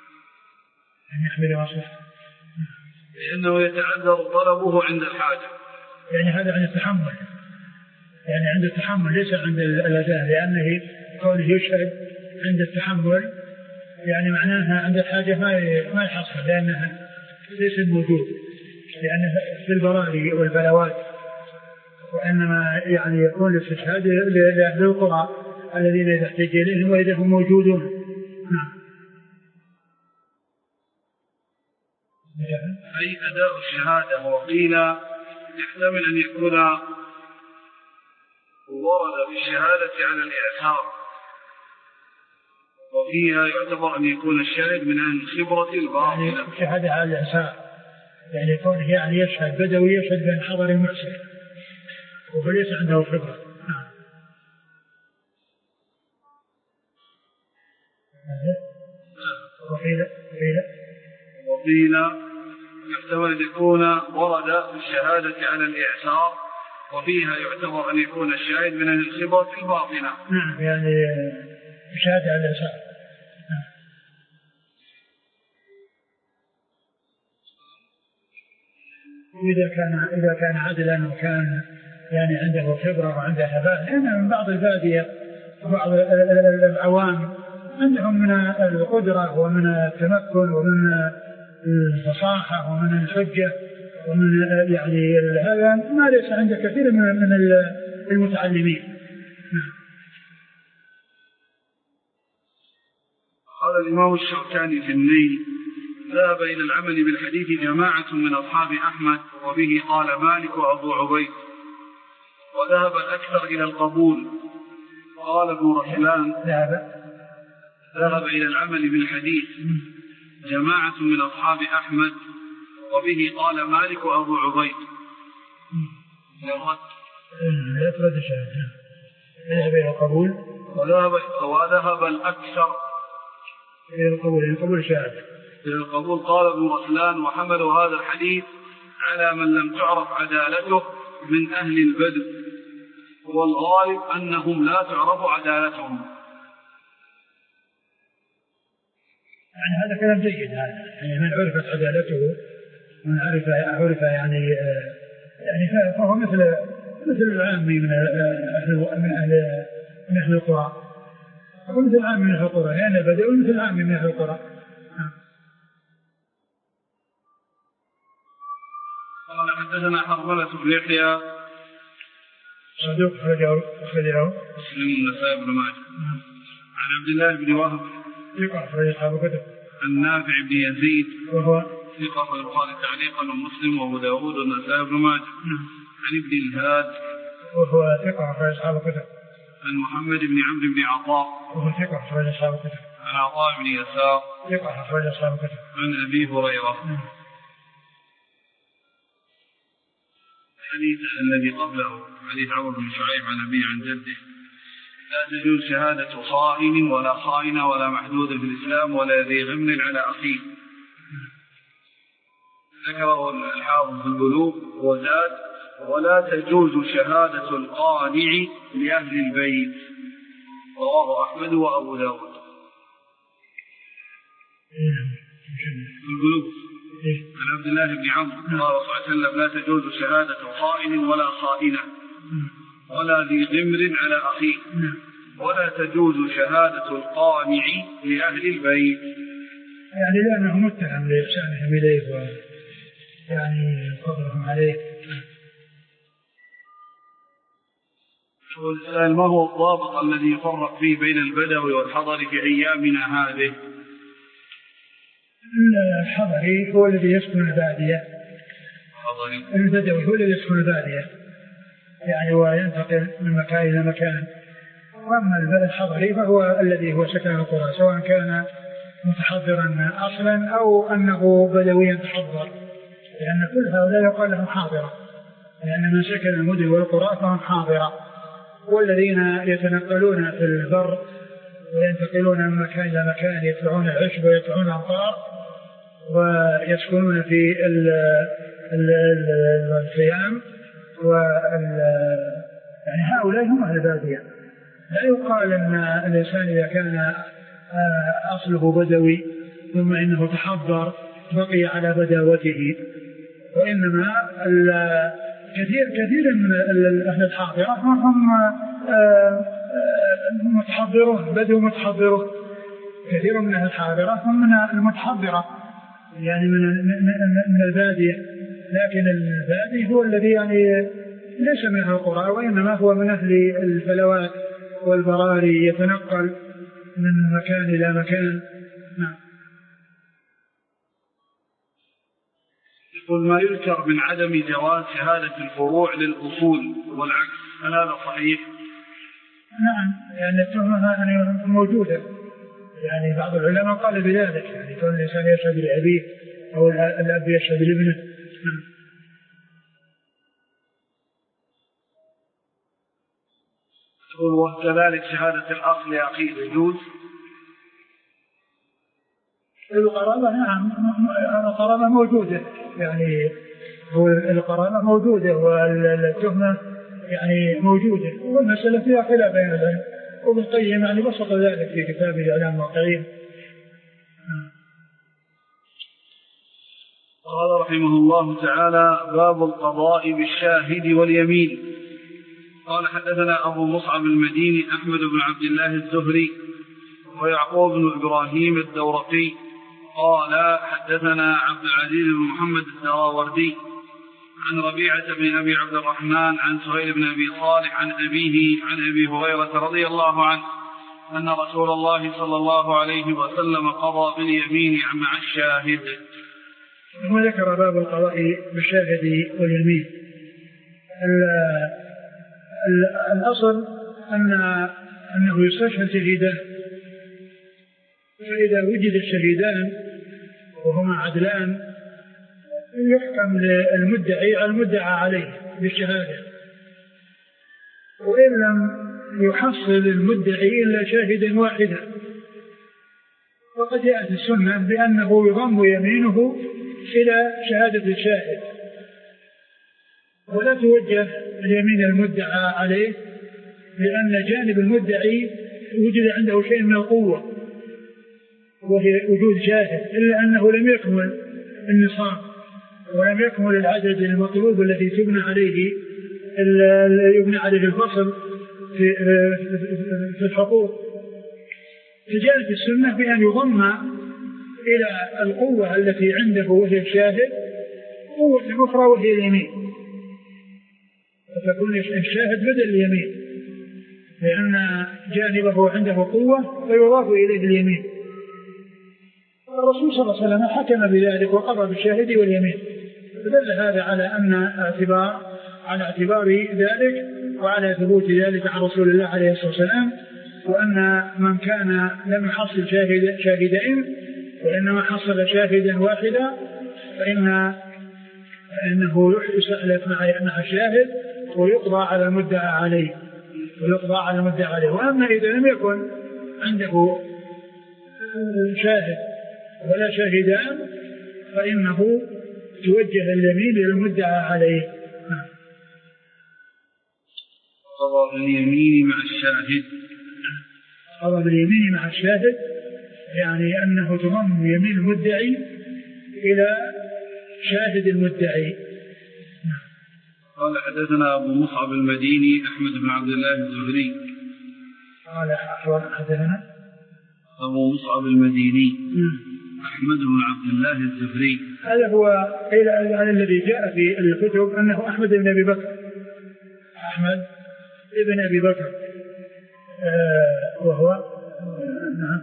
لأنه يتعذر طلبه عند الحاجة. يعني هذا عند التحمل، يعني عند التحمل ليس عند الأداء، لأنه قوله يشهد عند التحمل يعني معناها عند الحاجة ما يحصل، لأنها ليس موجود، لأنه في البراري والبلوات، وإنما يعني يكون الاستشهاد لأهل القرى الذين يحتاج إليهم وإذا هم موجودون. أي أداء الشهادة. وقيل يحتمل أن يكون ورد بالشهادة على الإعسار، وفيها يعتبر أن يكون الشاهد من أهل الخبرة الباطنة. يعني الشهادة على الإعسار يعني يكون يعني يشهد بدوي يشهد بين حضر المعسر وليس عنده خبرة. وقيل يحتمل أن يكون ورد بالشهادة على الإعسار، وفيها يعتبر أن يكون الشاهد من أهل الخبرة الباطنة. نعم، يعني الشهادة على الإعسار. إذا كان عدلا وكان يعني عنده خبرة وعنده هباء، لأن من بعض البادية وبعض العوام عندهم من القدرة ومن التمكن ومن الفصاحة ومن الحجة ومن يعني هذا ما ليس عند كثير من المتعلمين. قال الإمام الشوكاني في النيل: ذهب إلى العمل بالحديث جماعة من أصحاب أحمد، وبه قال مالك وأبو عبيد، وذهب الأكثر إلى القبول. قال ابن رحلان: ذهب إلى العمل بالحديث جماعة من أصحاب أحمد، وبه قال مالك وأبو عبيد. لا ترد الشهادة، ذهب إلى القبول وذهب الأكثر إلى القبول الشهادة. إلى القبول. قال ابن غسلان وحملوا هذا الحديث على من لم تعرف عدالته من أهل البدو، والغالب أنهم لا تعرف عدالتهم. يعني هذا كلام جيد، هذا يعني من عرفت عدالته، من عرف يعني فهو مثل العامي من أهل القرى، مثل العامي من أهل القرى، لأن البدوي مثل العامي من أهل القرى. قال حدثنا حرملة بن يحيى صدوق أخرجه مسلم والنسائي بن ماجه. عن عبد الله بن وهب ثقة أخرج أصحاب الكتب. عن نافع بن يزيد وهو ثقة البخاري تعليقا ومسلم وأبو داود والنسائي بن ماجه. عن ابن الهاد وهو ثقة أخرج أصحاب الكتب. عن محمد بن عمرو بن عطاء وهو ثقة أخرج أصحاب الكتب. عن عطاء بن يسار ثقة أخرج أصحاب الكتب. عن أبي هريرة. الحديث الذي قبله حديث عمرو بن شعيب عن أبيه عن جده: لا تجوز شهادة خائن ولا خائن ولا محدود في الإسلام ولا ذي غمل على أخيه. ذكره الحافظ في البلوغ وزاد: ولا تجوز شهادة القانع لأهل البيت. رواه أحمد وأبو داود. في البلوغ عن عبد الله بن عمرو قال صلى الله عليه وسلم: لا تجوز شهادة خائن ولا خائنة ولا ذي غمر على أخيه، ولا تجوز شهادة القانع لأهل البيت. يعني لأنه متهم لإحسانهم إليه ويعني فضلهم عليه. ما هو الضابط الذي يفرق فيه بين البدوي والحضري في أيامنا هذه؟ الحضري هو الذي يسكن البادية، البدوي هو الذي يسكن البادية يعني وينتقل من مكان إلى مكان. وأما الحضري فهو الذي هو سكن القرى، سواء كان متحضرا أصلا أو أنه بدويا تحضر، لأن كل هؤلاء يقال لهم حاضرة، لأن من سكن المدن والقرى فهم حاضرة، والذين يتنقلون في البر وينتقلون من مكان إلى مكان، يطلعون العشب ويطلعون الأمطار ويسكنون في الخيام يعني هؤلاء هم أهل البادية. لا يقال أن الإنسان إذا كان أصله بدوي ثم إنه تحضر بقي على بداوته، وإنما كثير من أهل الحاضرة هم متحضرون، بدو متحضرون. كثير من أهل الحاضرة هم من المتحضرة يعني من البادية، لكن البادي هو الذي يعني ليس من أهل القرى، وإنما هو من أهل الفلوات والبراري، يتنقل من مكان إلى مكان. يقول: ما يذكر من عدم جواز شهادة الفروع للأصول والعكس، هل هذا صحيح؟ نعم، يعني التهمة يعني موجودة، يعني بعض العلماء قال بذلك، يعني كون الإنسان يشهد لأبيه أو الأب يشهد لابنه. وكذلك شهادة الأخ لأخيه يجوز؟ القرابة نعم، القرابة موجودة، يعني القرابة موجودة والتهمة يعني موجودة، والمسألة فيها خلاف بين العلماء، وابن القيم يعني بسط ذلك في كتابه إعلام الموقعين. قال رحمه الله تعالى: باب القضاء بالشاهد واليمين. قال حدثنا أبو مصعب المديني أحمد بن عبد الله الزهري ويعقوب بن إبراهيم الدورقي قال حدثنا عبد العزيز بن محمد الدراوردي عن ربيعة بن أبي عبد الرحمن عن سهيل بن أبي صالح عن أبيه عن أبي هريرة رضي الله عنه أن رسول الله صلى الله عليه وسلم قضى باليمين مع الشاهد. وذكر باب القضاء بالشاهد واليمين. الأصل أنه يستشهد شهيدان، فإذا وجد الشهيدان وهما عدلان يحكم للمدعي على المدعى عليه بالشهادة، وإن لم يحصل المدعي إلا شاهدا واحدا، وقد جاءت السنة بأنه يضم يمينه إلى شهادة الشاهد، ولا توجه اليمين المدعى عليه، لأن جانب المدعي وجد عنده شيء من القوة وهي وجود شاهد، إلا أنه لم يكمل النصاب ولم يكمل العدد المطلوب الذي يبنى عليه الفصل في الحقوق. فجاءت السنة بأن يضم إلى القوة التي عنده وهي الشاهد قوة أخرى وهي اليمين، فتكون الشاهد بدل اليمين، لأن جانبه عنده قوة فيضاف إليه اليمين. الرسول صلى الله عليه وسلم حكم بذلك وقضى بالشاهد واليمين، فدل هذا على اعتبار ذلك وعلى ثبوت ذلك عن رسول الله عليه الصلاة والسلام، وأن من كان لم يحصل شاهدين وإنما حصل شاهدا واحدا فإنه يسألف مع الشاهد ويقضى على المدعى عليه. وأما إذا لم يكن عنده شاهد ولا شاهدان فإنه توجه اليمين للمدعى عليه. قضى باليمين مع الشاهد يعني أنه تضم يمين المدعي إلى شاهد المدعي. قال حدثنا أبو مصعب المديني أحمد بن عبد الله الزهري. قال حدثنا أبو مصعب المديني أحمد بن عبد الله الزهري. هذا هو قيل عن الذي جاء في الكتب أنه أحمد بن أبي بكر، أحمد بن أبي بكر، وهو نعم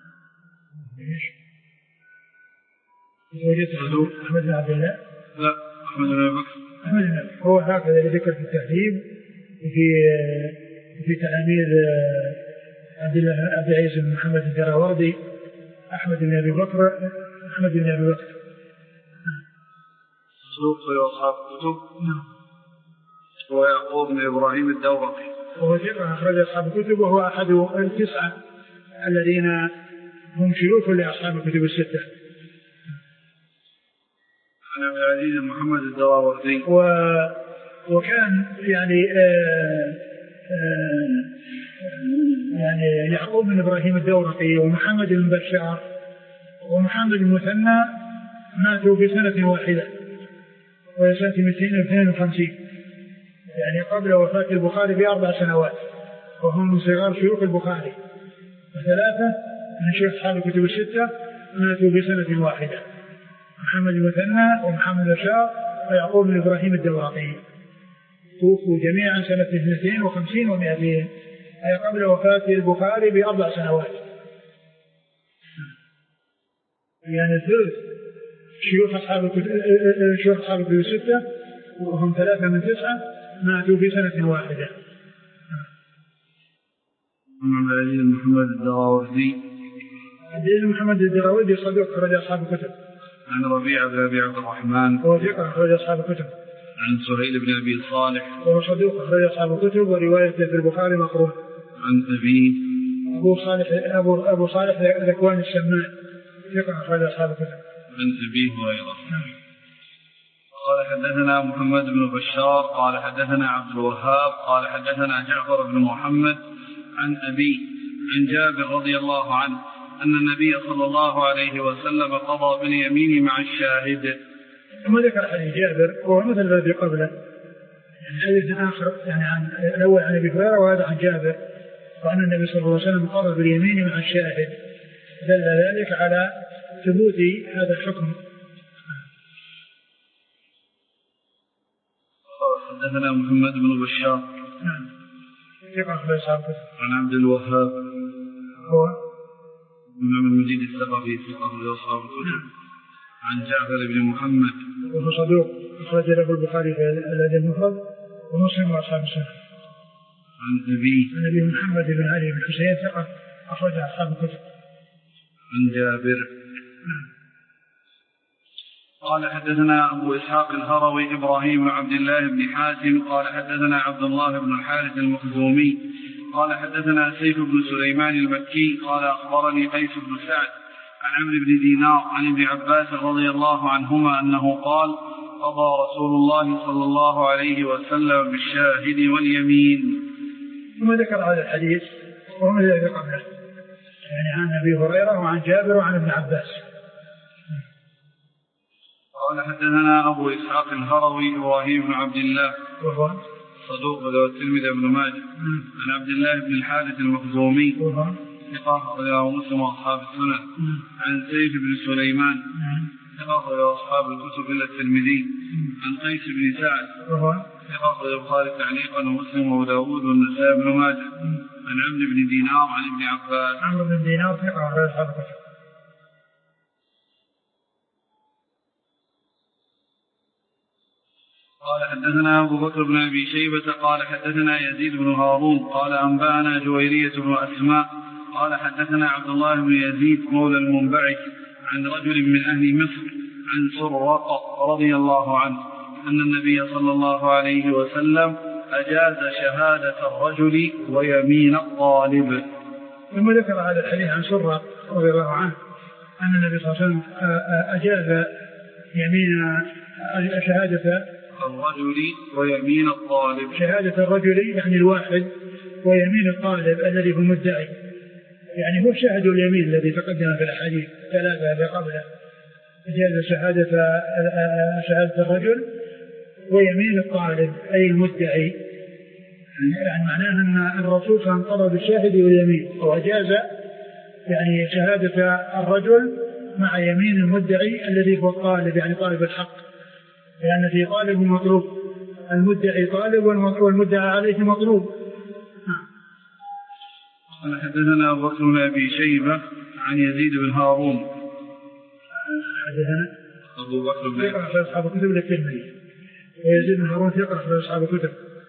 أحمد بن عبد الله، لا أحمد بن أبي بكر، هو هكذا ذكر في التهذيب في تلاميذ عبد العزيز بن محمد الدراوردي، أحمد بن أبي بكر. صدوق في أصحاب الكتب. ويعقوب بن إبراهيم الدورقي وهو ثقة أخرج أصحاب الكتب، وهو أحد التسعة الذين هم شيوخ لأصحاب الكتب الستة. عن عبد العزيز بن محمد الدراوردي. وكان يعني يعقوب بن إبراهيم الدورقي ومحمد بن بشار ومحمد المثنى ماتوا في سنة واحدة وهي سنة 252، يعني قبل وفاة البخاري ب4 سنوات، وهم من صغار شيوخ البخاري، وثلاثة من شيوخ أصحاب الكتب الستة ماتوا في سنة واحدة، محمد المثنى ومحمد بشار ويعقوب بن إبراهيم الدورقي، توفوا جميعا سنة 52 و200، أي قبل وفاة البخاري ب4 سنوات، يعني الثلث شيوخ أصحاب الكتب الستة، وهم 3 من 9 ماتوا في سنة واحدة. عبد العزيز بن محمد الدراوردي. عبد العزيز بن محمد الدراوردي صدوق أخرج أصحاب الكتب. عن ربيعة بن أبي عبد الرحمن وهو ثقة أخرج أصحاب الكتب. عن سهيل بن أبي صالح وهو صدوق أخرج أصحاب الكتب، وروايته في البخاري مقروء. عن أبيه أبو صالح ذكوان السمان، ثقة أخرج أصحاب الكتب. عن أبيه هريرة. قال حدثنا محمد بن بشار قال حدثنا عبد الوهاب قال حدثنا جعفر بن محمد عن أبي عن جابر رضي الله عنه أن النبي صلى الله عليه وسلم قضى باليمين مع الشاهد. ثم ذكر حديث جابر وهو مثل الذي قبله، يعني حديث آخر يعني عن الأول عن أبي هريرة وهذا عن جابر، وأن النبي صلى الله عليه وسلم قضى باليمين مع الشاهد، دل ذلك على ثبوت هذا الحكم. حدثنا محمد بن بشار. نعم. ثقة أخرج أصحاب الكتب. عن عبد الوهاب هو بن المجيد الثقفي ثقة أخرج أصحاب الكتب. عن جعفر بن محمد وهو صدوق أخرج له البخاري في الأدب المفرد ومسلم وأصحاب السنة. عن أبي محمد بن علي بن حسين ثقة أخرج أصحاب الكتب. عن جابر. قال حدثنا أبو إسحاق الهروي إبراهيم بن عبد الله بن حاتم قال حدثنا عبد الله بن الحارث المخزومي قال حدثنا سيف بن سليمان المكي قال أخبرني قيس بن سعد عن عمرو بن دينار عن ابن عباس رضي الله عنهما أنه قال قضى رسول الله صلى الله عليه وسلم بالشاهد واليمين. ثم ذكر هذا الحديث وهو الذي قبله يعني عن أبي هريرة وعن جابر وعن ابن عباس. قال حدثنا أبو إسحاق الهروي إبراهيم بن عبد الله وهو صدوق له الترمذي بن ماجه عن عبد الله بن الحارث المخزومي ثقة أخرجه مسلم وأصحاب السنن عن سيف بن سليمان ثقة أخرجه أصحاب الكتب إلا الترمذي عن قيس بن سعد ثقة أخرجه البخاري تعليقا ومسلم وداود والنسائي بن ماجه عن عمرو بن دينار عن ابن عباس. عمرو بن دينار ثقة أخرجه أصحاب الكتب. قال حدثنا أبو بكر بن أبي شيبة قال حدثنا يزيد بن هارون قال أنبأنا جويرية بن أسماء قال حدثنا عبد الله بن يزيد مولى المنبعث عن رجل من أهل مصر عن سراقة رضي الله عنه أن النبي صلى الله عليه وسلم أجاز شهادة الرجل ويمين الطالب. ثم ذكر هذا الحديث عن سراقة رضي الله عنه أن النبي صلى الله عليه وسلم أجاز يمين شهادة الرجل ويمين الطالب. شهادة الرجل يعني الواحد ويمين الطالب الذي هو المدعي يعني هو شاهد اليمين الذي تقدم في الحديث ثلاثة اللي قبله. أجاز شهادة الرجل ويمين الطالب أي المدعي يعني معناه أن الرسول صلى الله عليه وسلم قضى بالشاهد واليمين وأجاز يعني شهادة الرجل مع يمين المدعي الذي هو الطالب يعني طالب الحق لأن في طالب مطلوب المدعي طالب والمدعى عليه مطلوب. قال حدثنا أبو بكر بن أبي شيبة عن يزيد بن هارون حدثنا أبو بكر بن ثقة أصحاب الكتب للترمذي ويزيد بن هارون ثقة أصحاب الكتب.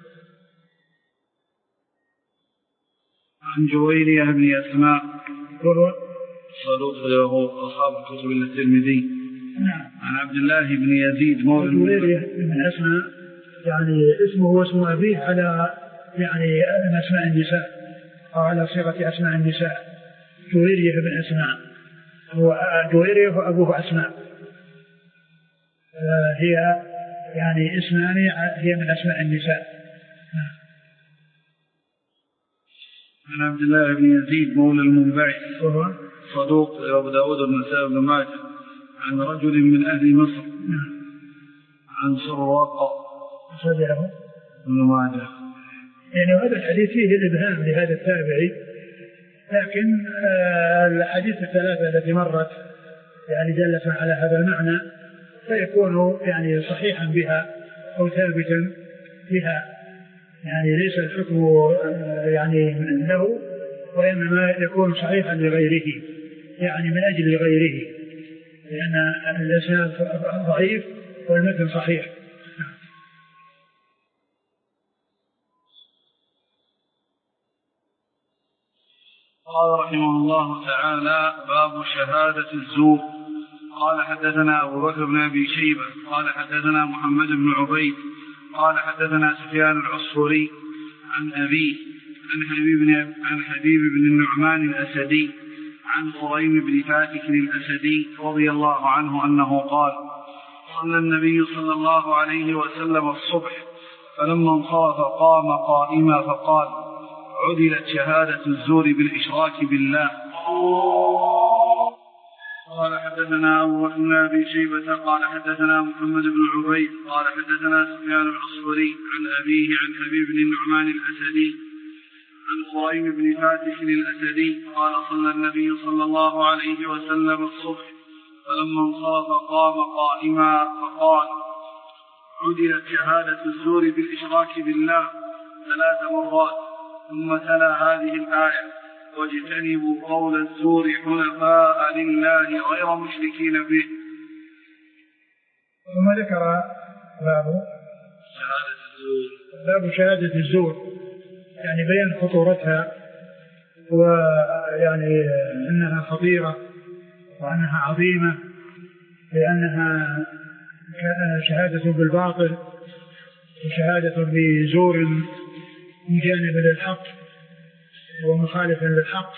عن جويرية بن أسماء وهو صدوق له أصحاب الكتب للترمذي. نعم. عن عبد الله بن يزيد مولى جويرية بن أسماء يعني اسمه واسم أبيه على يعني أسماء النساء أو على صيغة أسماء النساء. جويرية بن أسماء هو جويرية وأبوه أسماء هي يعني اسمان هي من أسماء النساء. عن عبد الله بن يزيد مولى المنبعث وهو صدوق أبو داود والنسائي بن ماجه عن رجل من أهل مصر عن سراقة صدره بن ماجه. يعني هذا الحديث فيه الإبهام لهذا التابعي لكن الحديث الثلاثة التي مرت يعني دلت على هذا المعنى فيكون يعني صحيحا بها أو ثابتا بها يعني ليس الحكم يعني له وإنما يكون صحيحا لغيره يعني من أجل غيره لأن الإسناد ضعيف والمتن صحيح. قال رحمه الله تعالى باب شهادة الزور. قال حدثنا أبو بكر بن أبي شيبة قال حدثنا محمد بن عبيد قال حدثنا سفيان العصفوري عن أبيه عن حبيب بن النعمان الأسدي عن قريم بن فاتك الأسدي رضي الله عنه أنه قال صلى النبي صلى الله عليه وسلم الصبح فلما انصرف قام قائما فقال عدلت شهادة الزور بالإشراك بالله. قال حدثنا أبو بكر بن أبي شيبة قال حدثنا محمد بن عبيد قال حدثنا سفيان العصفوري عن أبيه عن حبيب بن النعمان الأسدي عن قريم بن فاتك الأسدي قال صلى النبي صلى الله عليه وسلم الصبح فلما انصرف قام قائما فقال عدلت شهادة الزور بالإشراك بالله 3 مرات ثم تلا هذه الآية واجتنبوا قول الزور حنفاء لله غير مشركين به. ثم ذكر باب شهادة الزور يعني بيان خطورتها ويعني أنها خطيرة وأنها عظيمة لأنها شهادة بالباطل وشهادة بزور مجانب للحق ومخالف للحق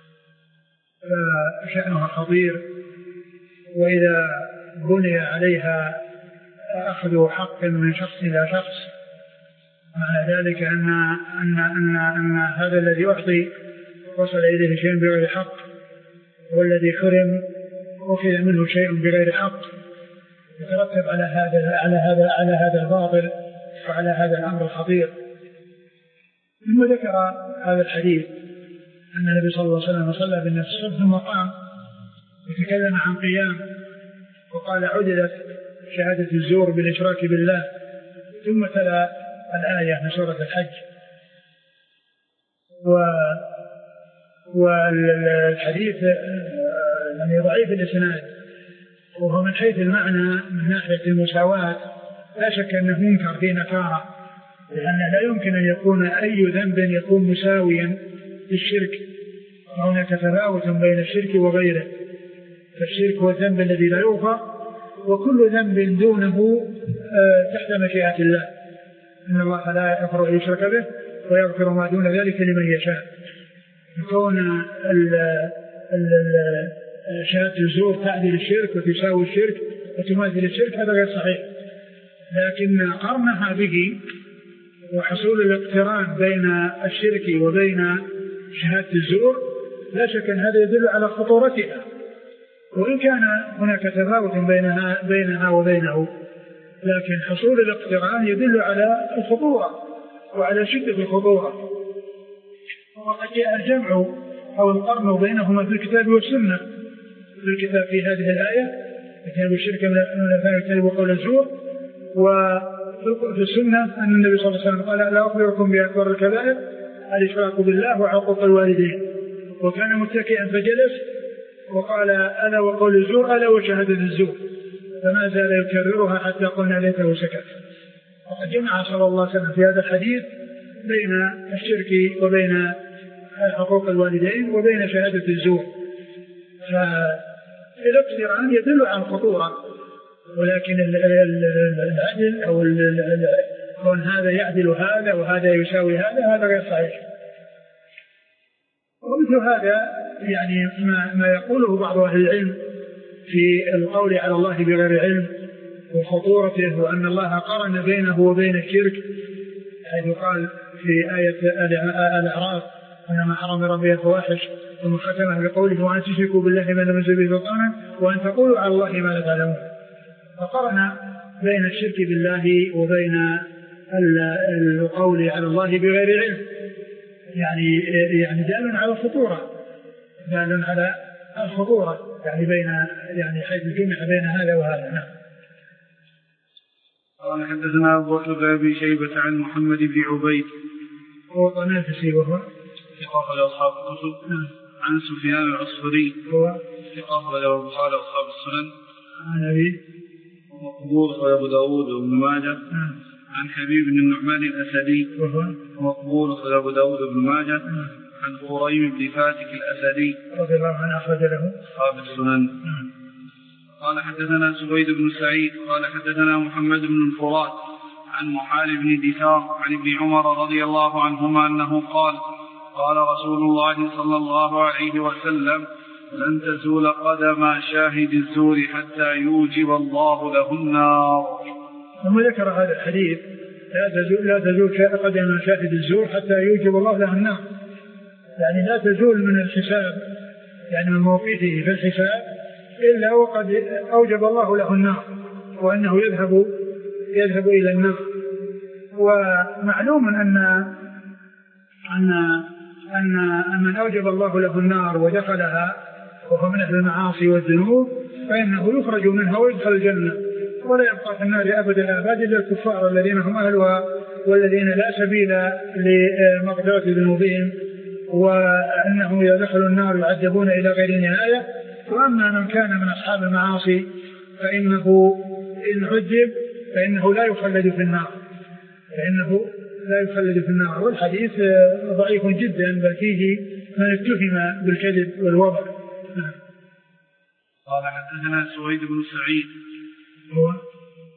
فشأنها خطير. وإذا بني عليها أخذ حق من شخص إلى شخص معنى ذلك أن هذا الذي أعطي وصل إليه شيء بغير حق والذي حرم أخذ منه شيء بغير حق يترتب على هذا الباطل وعلى هذا الأمر الخطير. ثم ذكر هذا الحديث أن النبي صلى الله عليه وسلم صلى بالناس ثم قام وتكلم عن قيام وقال عدلت شهادة الزور بالإشراك بالله ثم تلا الآية من سورة الحج. والحديث يعني ضعيف الإسناد وهو من حيث المعنى من ناحية المساواة لا شك أنه منكر في نكارة لأن لا يمكن أن يكون أي ذنب يكون مساويا للشرك وهناك تفاوت بين الشرك وغيره. فالشرك هو الذنب الذي لا يغفر وكل ذنب دونه تحت مشيئة الله إن الله لا يغفر أن يشرك به ويغفر ما دون ذلك لمن يشاء. كون شهادة الزور تعدل الشرك وتساوي الشرك وتماثل الشرك هذا غير صحيح لكن قرنها به وحصول الاقتران بين الشرك وبين شهادة الزور لا شك أن هذا يدل على خطورتها وإن كان هناك تفاوت بينها وبينه لكن حصول الاقتران يدل على الخطورة وعلى شدة الخطورة. وقد جاء الجمع أو القرن بينهما في الكتاب والسنة. في الكتاب في هذه الآية كتاب الشرك من الأثناء يجتنب قول الزور وفي السنة أن النبي صلى الله عليه وسلم قال لا أخبركم بأكبر الكبائر الإشراك بالله وعقوق الوالدين وكان متكئا فجلس وقال ألا وقول الزور ألا وشهادة الزور فما زال يكررها حتى قلنا ليته سكت. وقد جمع صلى الله عليه وسلم في هذا الحديث بين الشرك وبين حقوق الوالدين وبين شهادة الزور. فالاقتران يدل على الخطورة ولكن العدل أو كون هذا يعدل هذا وهذا يساوي هذا غير صحيح. ومثل هذا يعني ما يقوله بعض أهل العلم في القول على الله بغير علم وخطورته وأن الله قرن بينه وبين الشرك حيث قال في آية الأعراف أنما حرم ربي الفواحش ثم ختمه بقوله وأن تشركوا بالله ما لم ينزل به سلطانا وأن تقولوا على الله ما لا تعلمون. فقرن بين الشرك بالله وبين القول على الله بغير علم يعني دال على الخطورة يعني بين يعني حيث الجمع بين هذا وهذا. نعم. قال حدثنا أبو بكر بن أبي شيبة عن محمد بن عبيد هو طنافسي وهو ثقة لأصحاب الكتب عن سفيان العصفري هو ثقة له البخاري وأصحاب السنن عن أبي مقبول وأبو داود وابن ماجه عن حبيب بن النعمان الأسدي مقبول وأبو داود وابن ماجه عن قريم بن فاتك الأسدي رضي الله عنه أخرج له أصحاب السنن. قال حدثنا سويد بن سعيد قال حدثنا محمد بن الفرات عن محال بن دثار عن ابن عمر رضي الله عنهما أنه قال قال رسول الله صلى الله عليه وسلم لن تزول قدم شاهد الزور حتى يوجب الله له النار. ثم ذكر هذا الحديث لا تزول قدم شاهد الزور حتى يوجب الله له النار يعني لا تزول من الحساب يعني من موقفه في الحساب إلا وقد أوجب الله له النار وأنه يذهب إلى النار. ومعلوم أن من أوجب الله له النار ودخلها وهو من أهل المعاصي والذنوب فإنه يخرج منها ويدخل الجنة ولا يبقى في النار أبدا الآباد إلا الكفار الذين هم أهلها والذين لا سبيل لمغفرة ذنوبهم وأنهم إذا دخلوا النار يعذبون إلى غير نهاية. وأما من كان من أصحاب المعاصي فإنه إن عذب فإنه لا يخلد في النار والحديث ضعيف جدا بل فيه من اتهم بالكذب والوضع. قال حدثنا سويد بن سعيد هو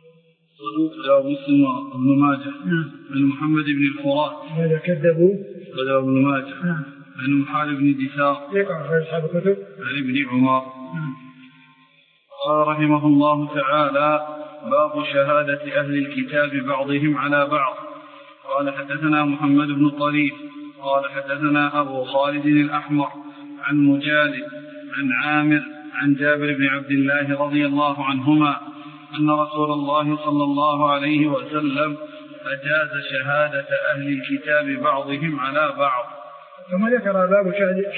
صدوق رواه مسلم وابن ماجه. عن محمد بن الفرات هذا كذبوا رواه ابن ماجه. عن محال بن دثار يقع في أصحاب الكتب عن ابن عمر. قال رحمه الله تعالى: باب شهادة أهل الكتاب بعضهم على بعض. قال حدثنا محمد بن طريف قال حدثنا أبو خالد الأحمر عن مجالد عن عامر عن جابر بن عبد الله رضي الله عنهما أن رسول الله صلى الله عليه وسلم أجاز شهادة أهل الكتاب بعضهم على بعض. ثم ذكر باب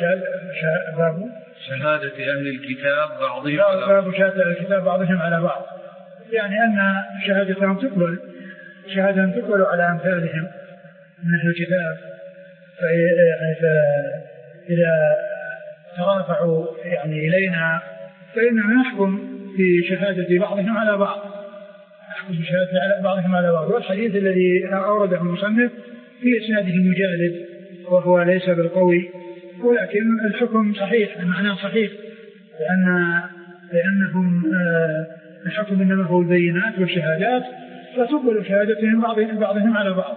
شهادة أهل الكتاب بعضهم على بعض. باب شهادة أهل الكتاب بعضهم على بعض، يعني أن شهادتهم تقبل على أمثالهم من أهل الكتاب، فإذا ترافعوا يعني إلينا فإننا نحكم في شهادة بعضهم على بعض، والحديث الذي أورده المصنف في إسناده مجالد وهو ليس بالقوي، ولكن الحكم صحيح، المعنى صحيح، لأنهم الحكم إنما هو البينات والشهادات، فتقبل شهادتهم بعضهم على بعض.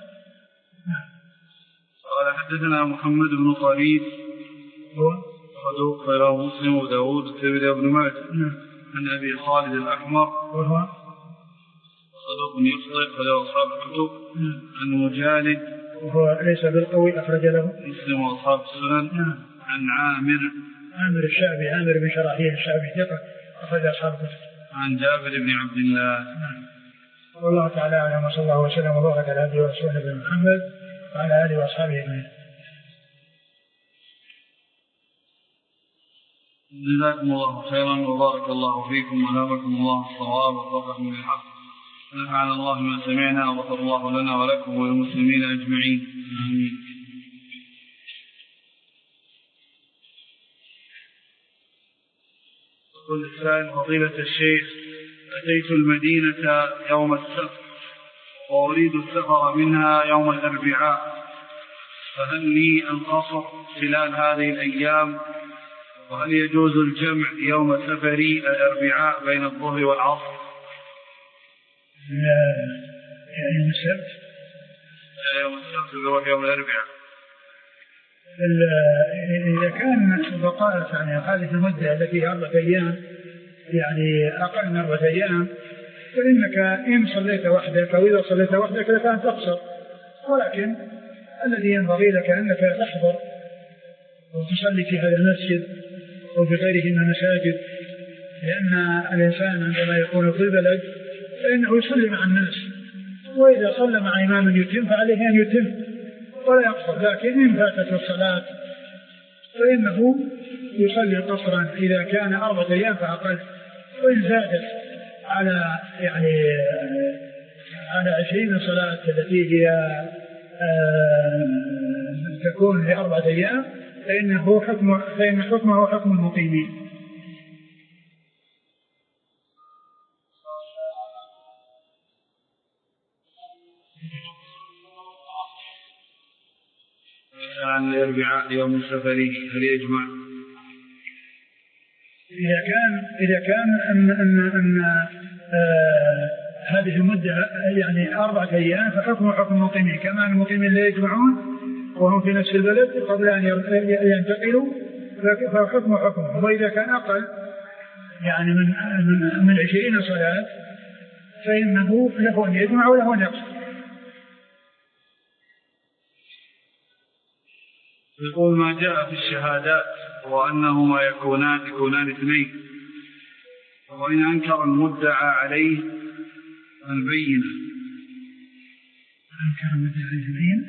قال حدثنا محمد بن طريف هو صدوق رواه مسلم وداود والترمذي وابن ماجه. عن أبي خالد الأحمر وهو صدوق يخطئ وله أصحاب الكتب. عن مجالد وهو ليس بالقوي، أخرج له مسلم وأصحاب السنن. عن عامر الشعبي، عامر بن شراحيل الشعبي ثقة، أخرج أصحاب الكتب. عن جابر بن عبد الله. والله تعالى أعلم، وصلى الله وسلم وبارك على عبده ورسوله نبينا محمد وعلى آله وأصحابه أجمعين. جزاكم الله خيرا وبارك الله فيكم ونبكم الله الصواب ووفقكم للحق. نفعنا الله ما سمعنا وغفر الله لنا ولكم وللمسلمين أجمعين. آمين. يقول السائل: فضيلة الشيخ، أتيت المدينة يوم السبت وأريد السفر منها يوم الأربعاء، فهل لي أن أقصر خلال هذه الأيام؟ وهل يجوز الجمع يوم سفري الأربعاء بين الظهر والعصر؟ يوم السبت بروح يوم الأربعاء. إذا كان بقاء يعني هذه المدة التي هي 4 أيام، يعني أقل من 4 أيام، فإنك إن صليت وحدك أو إذا صليت وحدك لك أن تقصر، ولكن الذي ينبغي لك أنك تحضر وتصلي في هذا المسجد وفي غيره من المساجد، لأن الإنسان عندما يكون في البلد فإنه يصلي مع الناس، وإذا صلى مع إمام يتم فعليه أن يتم ولا يقصر، لكن إن فاتت الصلاة فإنه يصلي قصرا إذا كان 4 أيام فأقل، وإن زادت على 20 صلاة التي هي تكون ل4 أيام فإن حكمه حكم المقيمين. عن الأربعاء يوم السفري هل يجمع؟ إذا كان أن هذه المدة يعني 4 أيام فحكمه حكم المقيمين، كما المقيمين لا يجمعون وهم في نفس البلد قبل أن ينتقلوا فحكمه حكمه. وإذا كان أقل يعني من 20 صلاة فإنه له أن يجمع وله أن يقصر. يقول: ما جاء في الشهادات وأنهما يكونان 2، وإن أنكر المدعى عليه البينة. أنكر المدعى عليه البينة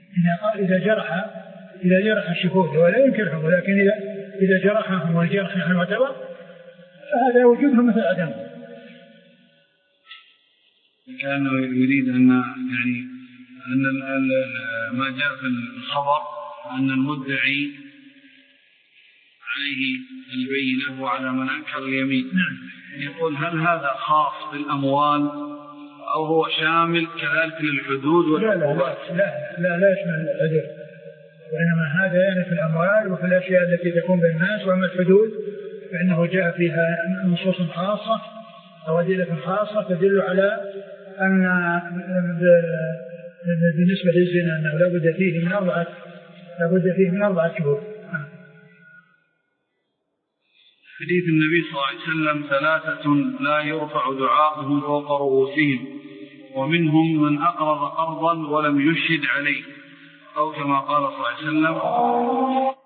إذا جرح الشهود ولا ينكرهم، ولكن إذا جرحهم والجرح نحن معتبر فهذا وجودهم مثل عدم. كان يريد أن ما جاء في الخبر أن المدعي عليه البينة وعلى من أنكر اليمين. يقول: هل هذا خاص بالأموال أو هو شامل كذلك للحدود والعقوبات؟ لا يشمل الحدود، وإنما هذا يعني في الأموال وفي الأشياء التي تكون بالناس. وأما الحدود فإنه جاء فيها نصوص خاصة أو أدلة خاصة تدل على أن بالنسبة للزنا أنه لابد فيه من 4 شهور. حديث النبي صلى الله عليه وسلم 3 لا يرفع دعاؤهم فوق رؤوسهم ومنهم من أقرض قرضا ولم يشهد عليه، أو كما قال صلى الله عليه وسلم